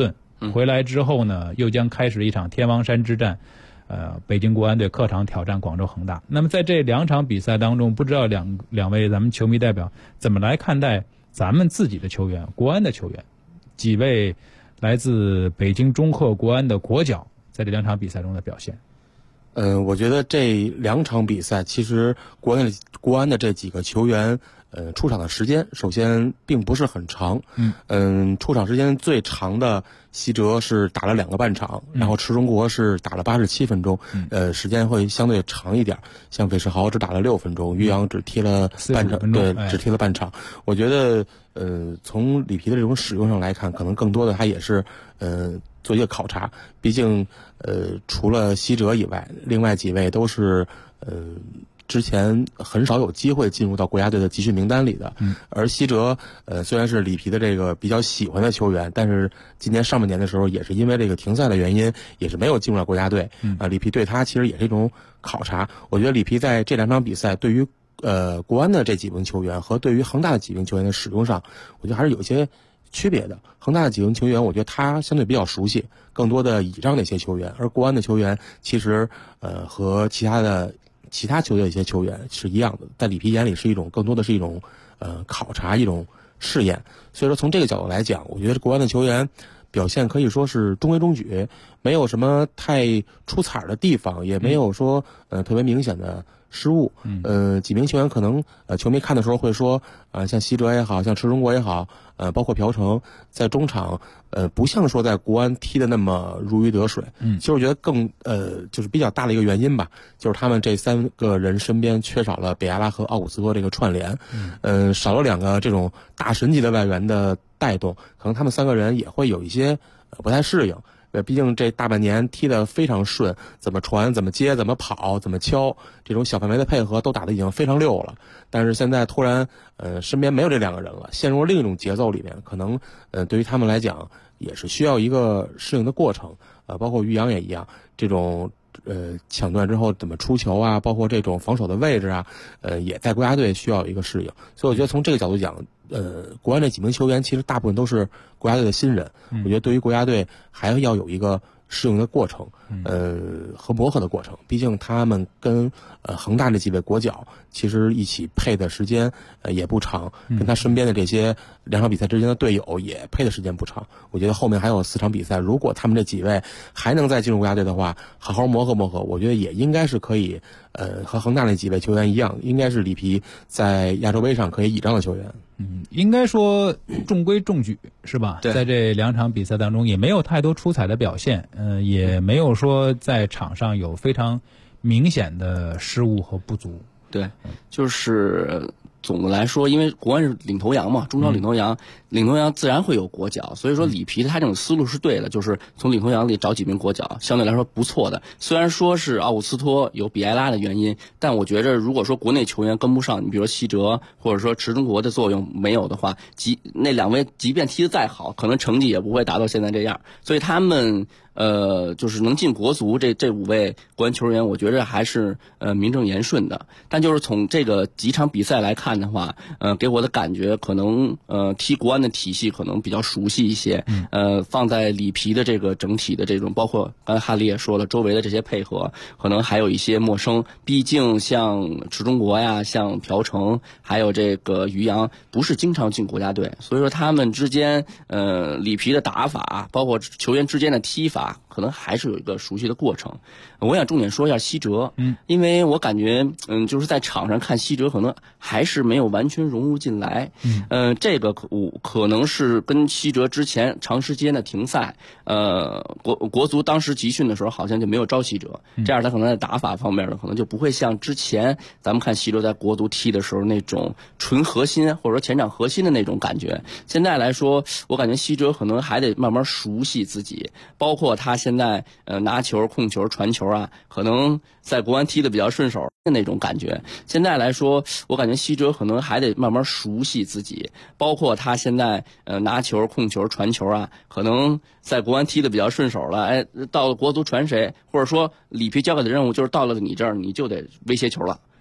回来之后呢，又将开始一场天王山之战。北京国安队客场挑战广州恒大。那么在这2场比赛当中，不知道两位咱们球迷代表怎么来看待咱们自己的球员，国安的球员，几位来自北京中赫国安的国脚在这2场比赛中的表现。 我觉得这2场比赛其实国安的这几个球员。出场的时间首先并不是很长，出场时间最长的西哲是打了2个半场，然后池中国是打了87分钟，时间会相对长一点。像韦世豪只打了6分钟，于洋只踢了半场，对，只踢了半场。我觉得，从里皮的这种使用上来看，可能更多的他也是做一个考察，毕竟除了西哲以外，另外几位都是之前很少有机会进入到国家队的集训名单里的，而西哲虽然是里皮的这个比较喜欢的球员，但是今年上半年的时候也是因为这个停赛的原因，也是没有进入到国家队。里皮对他其实也是一种考察。我觉得里皮在这2场比赛对于国安的这几名球员和对于恒大的几名球员的使用上，我觉得还是有一些区别的。恒大的几名球员，我觉得他相对比较熟悉，更多的倚仗那些球员，而国安的球员其实和其他球队的一些球员是一样的，在里皮眼里是更多的是一种考察，一种试验。所以说从这个角度来讲，我觉得国安的球员表现可以说是中规中矩，没有什么太出彩的地方，也没有说特别明显的失误。几名球员可能球迷看的时候会说像西哲也好，像池中国也好，包括朴成在中场不像说在国安踢的那么如鱼得水。其实我觉得更就是比较大的一个原因吧，就是他们这3个人身边缺少了比亚拉和奥古斯托这个串联，少了2个这种大神级的外援的带动，可能他们3个人也会有一些不太适应。毕竟这大半年踢得非常顺，怎么传、怎么接、怎么跑、怎么敲，这种小范围的配合都打得已经非常溜了。但是现在突然，身边没有这2个人了，陷入了另一种节奏里面，可能，对于他们来讲也是需要一个适应的过程。包括于洋也一样，这种抢断之后怎么出球啊，包括这种防守的位置啊，也在国家队需要有一个适应。所以我觉得从这个角度讲，国安这几名球员其实大部分都是国家队的新人，我觉得对于国家队还要有一个适应的过程，和磨合的过程。毕竟他们跟恒大这几位国脚其实一起配的时间也不长，跟他身边的这些2场比赛之间的队友也配的时间不长。我觉得后面还有4场比赛，如果他们这几位还能再进入国家队的话，好好磨合磨合，我觉得也应该是可以和恒大那几位球员一样，应该是里皮在亚洲杯上可以倚仗的球员。 应该说中规中矩是吧？在这2场比赛当中也没有太多出彩的表现，也没有说在场上有非常明显的失误和不足。 对，就是总的来说，因为国安是领头羊嘛，中超领头羊，领头羊自然会有国脚，所以说里皮他这种思路是对的，就是从领头羊里找几名国脚，相对来说不错的。虽然说是奥古斯托有比埃拉的原因，但我觉着如果说国内球员跟不上，你比如说西哲或者说池中国的作用没有的话，那2位即便踢得再好，可能成绩也不会达到现在这样。所以他们就是能进国足这5位国安球员，我觉着还是名正言顺的。但就是从这个几场比赛来看的话，给我的感觉可能踢国安的体系可能比较熟悉一些，放在里皮的这个整体的这种，包括刚才哈利也说了，周围的这些配合可能还有一些陌生。毕竟像池中国呀，像朴成，还有这个于洋，不是经常进国家队，所以说他们之间里皮的打法，包括球员之间的踢法，可能还是有一个熟悉的过程。我想重点说一下西哲，因为我感觉就是在场上看西哲可能还是没有完全融入进来，这个可能是跟西哲之前长时间的停赛，国足当时集训的时候好像就没有招西哲，这样他可能在打法方面呢，可能就不会像之前咱们看西哲在国足踢的时候那种纯核心或者说前场核心的那种感觉。现在来说，我感觉西哲可能还得慢慢熟悉自己，包括他现在拿球、控球、传球啊，可能在国安踢得比较顺手的那种感觉。现在来说，我感觉西哲可能还得慢慢熟悉自己，包括他现在拿球、控球、传球啊，可能在国安踢得比较顺手了，到了国足传谁，或者说里皮交给的任务就是到了你这儿你就得威胁球了。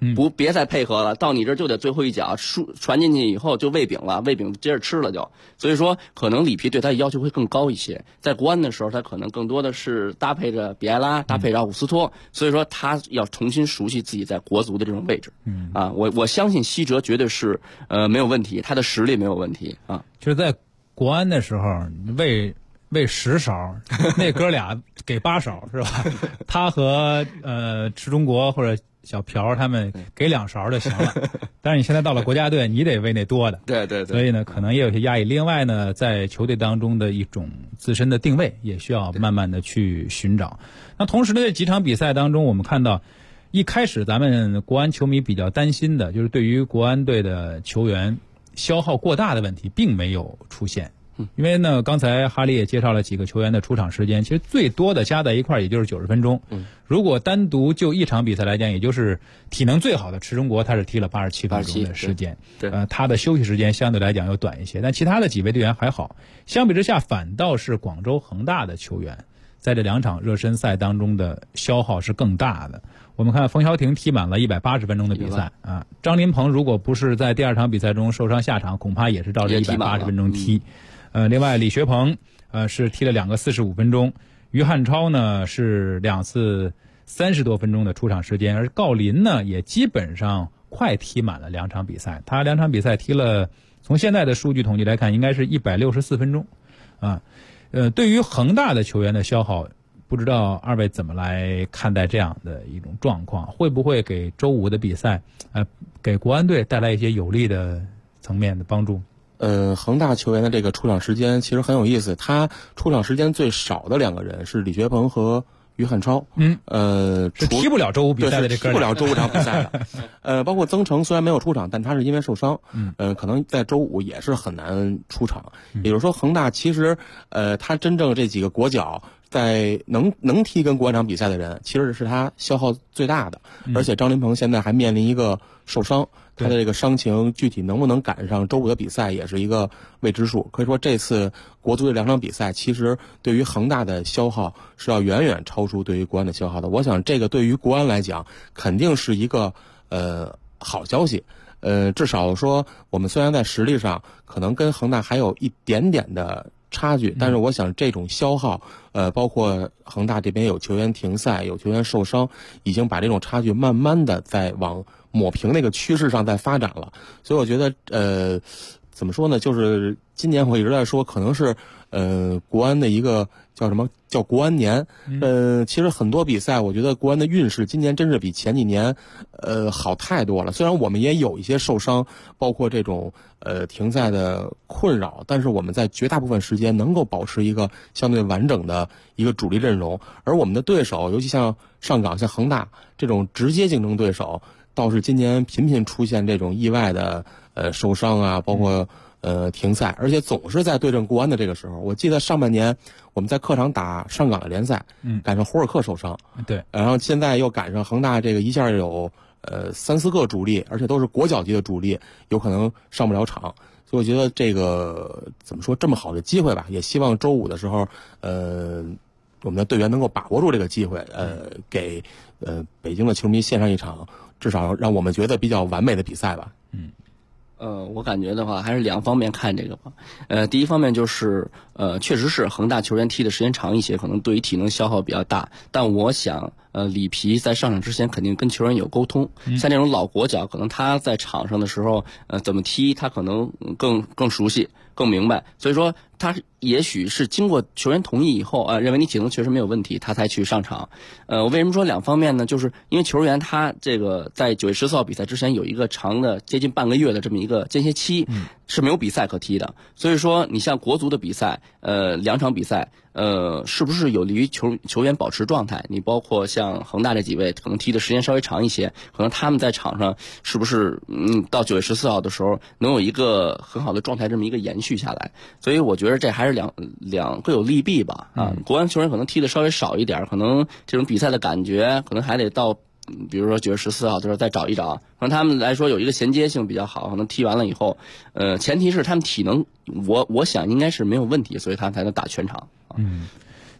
别再配合了，到你这儿就得最后一脚传进去以后就喂饼了，喂饼接着吃了就。所以说可能里皮对他的要求会更高一些。在国安的时候，他可能更多的是搭配着比埃拉，搭配着奥古斯托，所以说他要重新熟悉自己在国足的这种位置。我相信西哲绝对是没有问题，他的实力没有问题啊。 就是在国安的时候喂10勺，那哥俩给8勺是吧？他和池中国或者小朴他们给2勺就行了。但是你现在到了国家队，你得喂那多的。 对。 所以呢，可能也有些压抑。另外呢，在球队当中的一种自身的定位，也需要慢慢的去寻找。那同时呢，这几场比赛当中，我们看到一开始咱们国安球迷比较担心的，就是对于国安队的球员消耗过大的问题，并没有出现。因为呢，刚才哈利也介绍了几个球员的出场时间，其实最多的加在一块也就是90分钟。如果单独就一场比赛来讲，也就是体能最好的池中国，他是踢了87分钟的时间。他的休息时间相对来讲要短一些，但其他的几位队员还好。相比之下，反倒是广州恒大的球员在这2场热身赛当中的消耗是更大的。我们看冯潇霆踢满了180分钟的比赛啊，张琳芃如果不是在第2场比赛中受伤下场，恐怕也是照着180分钟踢。另外李学鹏是踢了2个45分钟，于汉超呢是2次30多分钟的出场时间，而郜林呢也基本上快踢满了2场比赛，他2场比赛踢了，从现在的数据统计来看，应该是164分钟啊。对于恒大的球员的消耗，不知道二位怎么来看待这样的一种状况？会不会给周5的比赛给国安队带来一些有利的层面的帮助？ 恒大球员的这个出场时间其实很有意思，他出场时间最少的2个人是李学鹏和于汉超。 是踢不了周5比赛的这哥俩， 踢不了周5场比赛的。包括曾诚虽然没有出场，但他是因为受伤，可能在周5也是很难出场。也就是说，恒大其实他真正这几个国脚在能踢跟国安场比赛的人，其实是他消耗最大的。而且张琳芃现在还面临一个受伤。他的这个伤情具体能不能赶上周5的比赛也是一个未知数。可以说这次国足的2场比赛其实对于恒大的消耗是要远远超出对于国安的消耗的。我想这个对于国安来讲肯定是一个好消息。至少说我们虽然在实力上可能跟恒大还有一点点的差距，但是我想这种消耗包括恒大这边有球员停赛，有球员受伤，已经把这种差距慢慢的在往抹平那个趋势上在发展了。所以我觉得怎么说呢，就是今年我一直在说可能是国安的一个叫国安年。其实很多比赛我觉得国安的运势今年真是比前几年好太多了。虽然我们也有一些受伤，包括这种停赛的困扰，但是我们在绝大部分时间能够保持一个相对完整的一个主力阵容。而我们的对手尤其像上港像恒大这种直接竞争对手，倒是今年频频出现这种意外的受伤啊，包括停赛，而且总是在对阵国安的这个时候。我记得上半年我们在客场打上港的联赛，赶上胡尔克受伤， 对， 然后现在又赶上恒大这个一下有3-4个主力，而且都是国脚级的主力，有可能上不了场。所以我觉得这个怎么说，这么好的机会吧，也希望周5的时候我们的队员能够把握住这个机会，给北京的球迷献上一场至少让我们觉得比较完美的比赛吧。 我感觉的话还是2方面看这个吧。第一方面就是确实是恒大球员踢的时间长一些，可能对于体能消耗比较大。但我想里皮在上场之前肯定跟球员有沟通。像这种老国脚，可能他在场上的时候怎么踢，他可能更熟悉。更明白，所以说他也许是经过球员同意以后认为你体能确实没有问题，他才去上场。我为什么说2方面呢？就是因为球员他这个在9月14号比赛之前有一个长的接近半个月的这么一个间歇期，是没有比赛可踢的。所以说你像国足的比赛，2场比赛是不是有利于球员保持状态？你包括像恒大这几位可能踢的时间稍微长一些，可能他们在场上是不是到9月14号的时候能有一个很好的状态这么一个延续下来。所以我觉得这还是两各有利弊吧。国安球员可能踢的稍微少一点，可能这种比赛的感觉可能还得到比如说9月14号的时候再找一找，可能他们来说有一个衔接性比较好，可能踢完了以后前提是他们体能我想应该是没有问题，所以他才能打全场。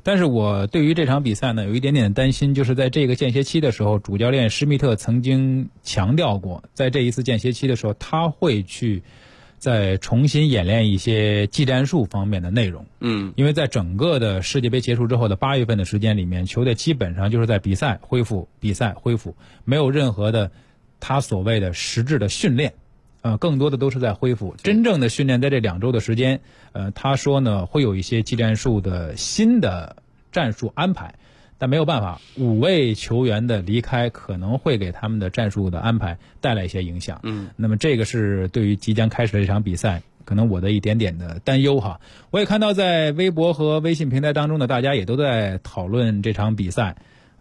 但是我对于这场比赛呢有一点点担心，就是在这个间歇期的时候，主教练施密特曾经强调过，在这一次间歇期的时候，他会去再重新演练一些技战术方面的内容。因为在整个的世界杯结束之后的8月份的时间里面，球队基本上就是在比赛恢复，没有任何的他所谓的实质的训练。更多的都是在恢复。真正的训练在这2周的时间，他说呢会有一些技战术的新的战术安排，但没有办法，5位球员的离开可能会给他们的战术的安排带来一些影响。那么这个是对于即将开始的这场比赛，可能我的一点点的担忧哈。我也看到在微博和微信平台当中呢，大家也都在讨论这场比赛，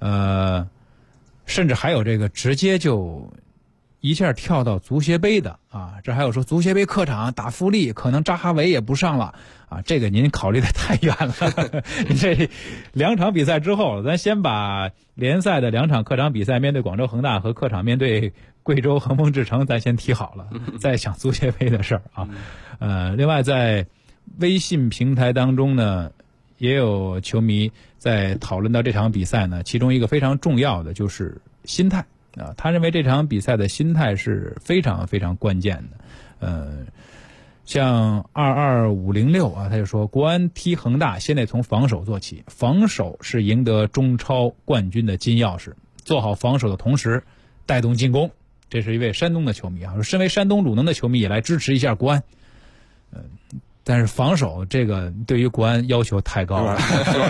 甚至还有这个直接就一下跳到足协杯的啊，这还有说足协杯客场打富力，可能扎哈维也不上了啊，这个您考虑的太远了。这2场比赛之后，咱先把联赛的2场客场比赛面对广州恒大和客场面对贵州恒丰智诚咱先踢好了，再想足协杯的事儿啊。另外在微信平台当中呢，也有球迷在讨论到这场比赛呢，其中一个非常重要的就是心态。他认为这场比赛的心态是非常非常关键的。像22506啊，他就说国安踢恒大先得从防守做起，防守是赢得中超冠军的金钥匙，做好防守的同时带动进攻。这是一位山东的球迷啊，说身为山东鲁能的球迷也来支持一下国安。但是防守这个对于国安要求太高了。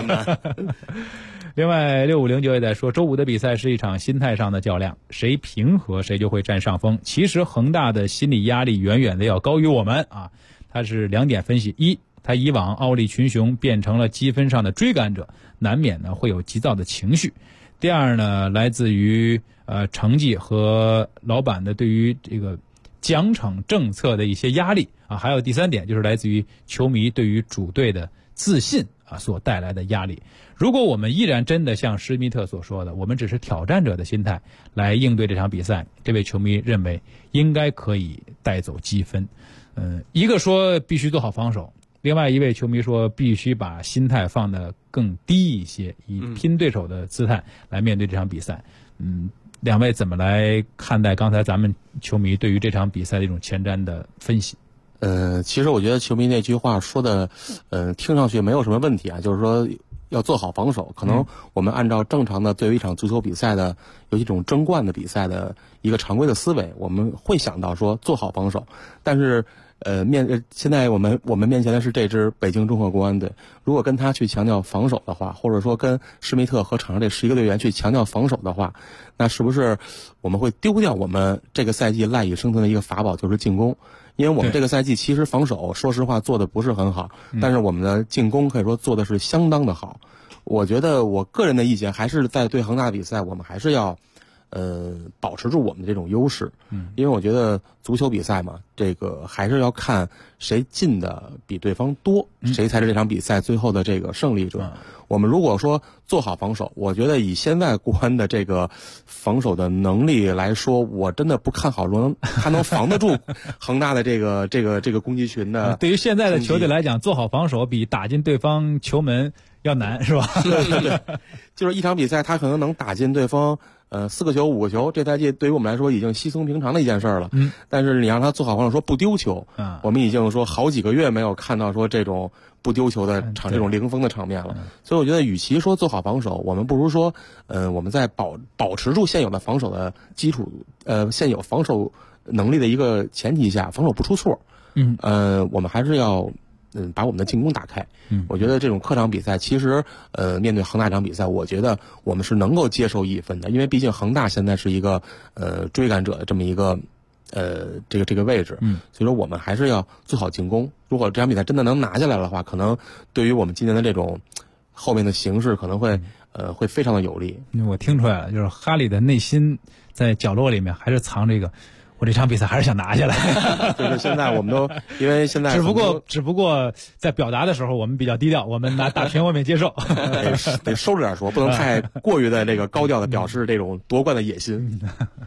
另外6509也在说，周5的比赛是一场心态上的较量，谁平和谁就会占上风。其实恒大的心理压力远远的要高于我们啊。他是2点分析：一，他以往傲立群雄变成了积分上的追赶者，难免呢会有急躁的情绪。第二呢，来自于成绩和老板的对于这个奖惩政策的一些压力啊。还有第3点就是来自于球迷对于主队的自信啊所带来的压力。如果我们依然真的像施密特所说的，我们只是挑战者的心态来应对这场比赛，这位球迷认为应该可以带走积分。一个说必须做好防守，另外一位球迷说必须把心态放得更低一些，以拼对手的姿态来面对这场比赛。两位怎么来看待刚才咱们球迷对于这场比赛的一种前瞻的分析？ 其实我觉得球迷那句话说的，听上去没有什么问题啊，就是说要做好防守。可能我们按照正常的对于一场足球比赛的，有一种争冠的比赛的一个常规的思维，我们会想到说做好防守。但是现在我们面前的是这支北京中赫国安队，如果跟他去强调防守的话，或者说跟施密特和场上这11个队员去强调防守的话，那是不是我们会丢掉我们这个赛季赖以生存的一个法宝，就是进攻？因为我们这个赛季其实防守说实话做的不是很好，但是我们的进攻可以说做的是相当的好。我觉得我个人的意见还是在对恒大比赛，我们还是要保持住我们的这种优势。因为我觉得足球比赛嘛，这个还是要看谁进的比对方多，谁才是这场比赛最后的这个胜利者。我们如果说做好防守，我觉得以现在国安的这个防守的能力来说，我真的不看好他能防得住恒大的这个攻击群的。 对于现在的球队来讲，做好防守比打进对方球门要难，是吧？ 对，就是一场比赛他可能能打进对方4个球5个球，这赛季对于我们来说已经稀松平常的一件事了。但是你让他做好防守，说不丢球，我们已经说好几个月没有看到说这种不丢球的这种零封的场面了。所以我觉得与其说做好防守，我们不如说我们在保持住现有的防守的基础，现有防守能力的一个前提下，防守不出错。我们还是要把我们的进攻打开。我觉得这种客场比赛其实面对恒大这场比赛，我觉得我们是能够接受1分的，因为毕竟恒大现在是一个追赶者的这么一个这个位置。所以说我们还是要做好进攻。如果这场比赛真的能拿下来的话，可能对于我们今年的这种后面的形势可能会非常的有利。 我听出来了，就是哈里的内心在角落里面还是藏这个，我这场比赛还是想拿下来。 就是现在我们都因为现在只不过在表达的时候我们比较低调，我们拿大权我们也接受。 得收着点说，不能太过于的这个高调的表示这种夺冠的野心。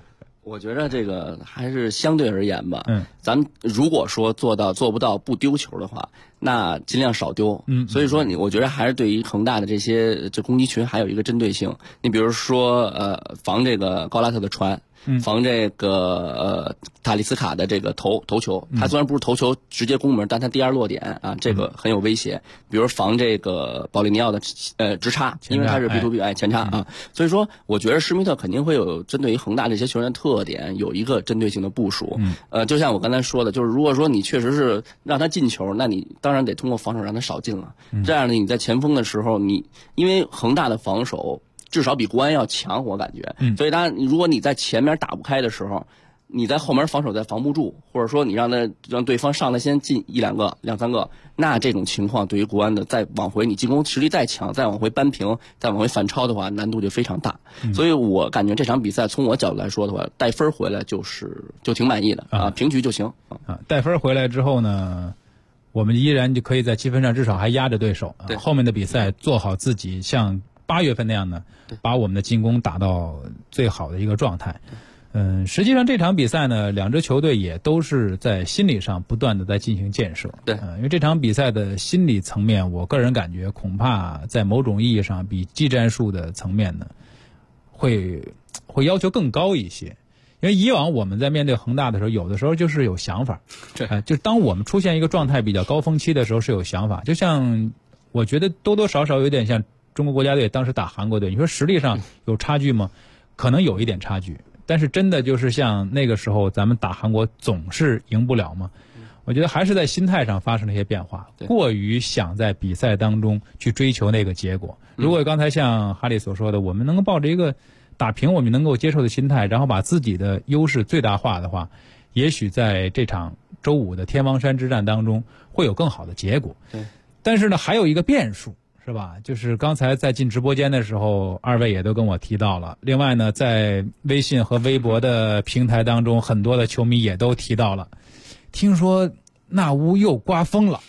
我觉得这个还是相对而言吧。咱们如果说做不到不丢球的话，那尽量少丢。所以说我觉得还是对于恒大的这攻击群还有一个针对性。你比如说防这个高拉特的传。防这个塔利斯卡的这个头球，他虽然不是头球直接攻门，但他第二落点啊，这个很有威胁。比如防这个保利尼奥的直插，因为他是 B2B 前插啊，所以说我觉得施密特肯定会有针对于恒大这些球员的特点有一个针对性的部署。就像我刚才说的，就是如果说你确实是让他进球，那你当然得通过防守让他少进了。这样呢，你在前锋的时候，因为恒大的防守至少比国安要强，我感觉。所以如果你在前面打不开的时候，你在后门防守再防不住，或者说你让对方上来先进两三个，那这种情况对于国安的再往回你进攻实力再强，再往回扳平，再往回反超的话，难度就非常大。所以我感觉这场比赛从我角度来说的话，带分回来就挺满意的啊，平局就行啊。带分回来之后呢，我们依然就可以在积分上至少还压着对手，后面的比赛做好自己像8月份那样的，把我们的进攻打到最好的一个状态。实际上这场比赛呢，两支球队也都是在心理上不断的在进行建设。 对， 因为这场比赛的心理层面，我个人感觉恐怕在某种意义上比技战术的层面呢，会要求更高一些。因为以往我们在面对恒大的时候，有的时候就是有想法，就是当我们出现一个状态比较高峰期的时候是有想法。就像我觉得多多少少有点像中国国家队当时打韩国队，你说实力上有差距吗？可能有一点差距，但是真的就是像那个时候咱们打韩国总是赢不了吗？我觉得还是在心态上发生了一些变化，过于想在比赛当中去追求那个结果。如果刚才像哈利所说的，我们能够抱着一个打平我们能够接受的心态，然后把自己的优势最大化的话，也许在这场周5的天王山之战当中会有更好的结果。但是呢，还有一个变数，是吧？就是刚才在进直播间的时候，二位也都跟我提到了。另外呢，在微信和微博的平台当中，很多的球迷也都提到了，听说那乌又刮风了。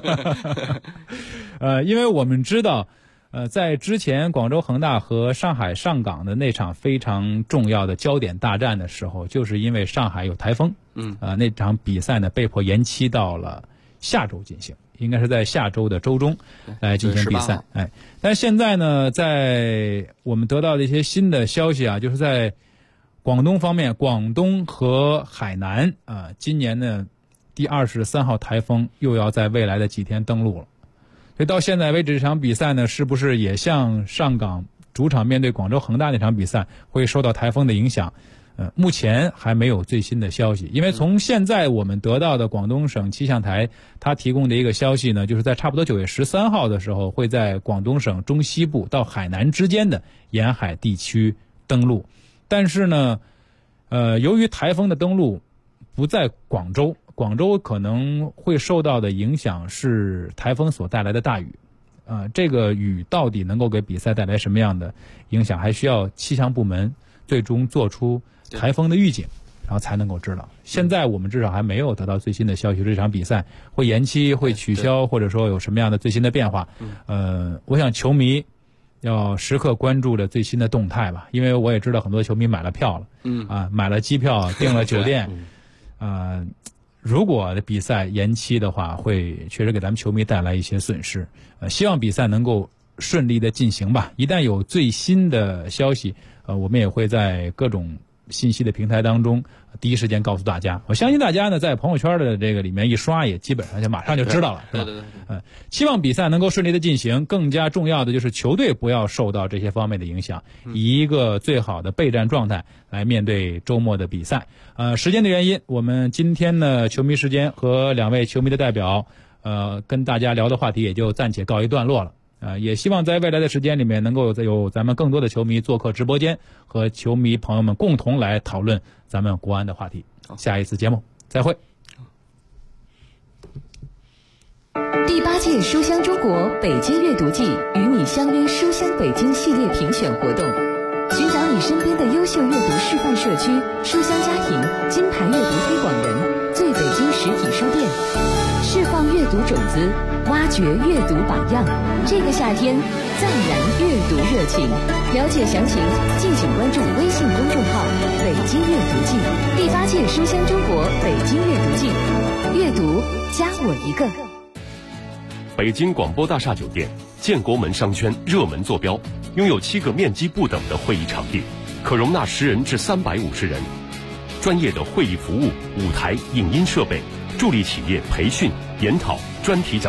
因为我们知道，在之前广州恒大和上海上港的那场非常重要的焦点大战的时候，就是因为上海有台风，那场比赛呢被迫延期到了下周进行。应该是在下周的周中来进行比赛。但是现在呢，在我们得到的一些新的消息啊，就是在广东方面，广东和海南今年呢第23号台风又要在未来的几天登陆了。所以到现在为止，这场比赛呢，是不是也像上港主场面对广州恒大那场比赛会受到台风的影响？目前还没有最新的消息，因为从现在我们得到的广东省气象台它提供的一个消息呢，就是在差不多9月13号的时候，会在广东省中西部到海南之间的沿海地区登陆。但是呢，由于台风的登陆不在广州，广州可能会受到的影响是台风所带来的大雨。这个雨到底能够给比赛带来什么样的影响，还需要气象部门最终做出台风的预警，然后才能够知道。现在我们至少还没有得到最新的消息，这场比赛会延期、会取消，或者说有什么样的最新的变化。我想球迷要时刻关注着最新的动态吧，因为我也知道很多球迷买了票了，买了机票、订了酒店，如果比赛延期的话，会确实给咱们球迷带来一些损失。希望比赛能够顺利的进行吧。一旦有最新的消息，我们也会在各种信息的平台当中第一时间告诉大家。我相信大家呢，在朋友圈的这个里面一刷，也基本上就马上就知道了，是吧？对。希望比赛能够顺利的进行。更加重要的就是球队不要受到这些方面的影响，以一个最好的备战状态来面对周末的比赛。时间的原因，我们今天呢球迷时间和2位球迷的代表，跟大家聊的话题也就暂且告一段落了。也希望在未来的时间里面能够有咱们更多的球迷做客直播间，和球迷朋友们共同来讨论咱们国安的话题。下一次节目再会。 第8届书香中国北京阅读季与你相约书香北京系列评选活动，寻找你身边的优秀阅读示范社区、书香家庭、金牌阅读推广人、最北京实体书店。 释放阅读种子，挖掘阅读榜样。这个夏天，暂燃阅读热情。了解详情，敬请关注微信公众号“北京阅读季”。第8届书香中国北京阅读季，阅读加我一个。 北京广播大厦酒店，建国门商圈热门坐标，拥有7个面积不等的会议场地，可容纳10人至350人。专业的会议服务、舞台、影音设备，助力企业培训、研讨、专题讲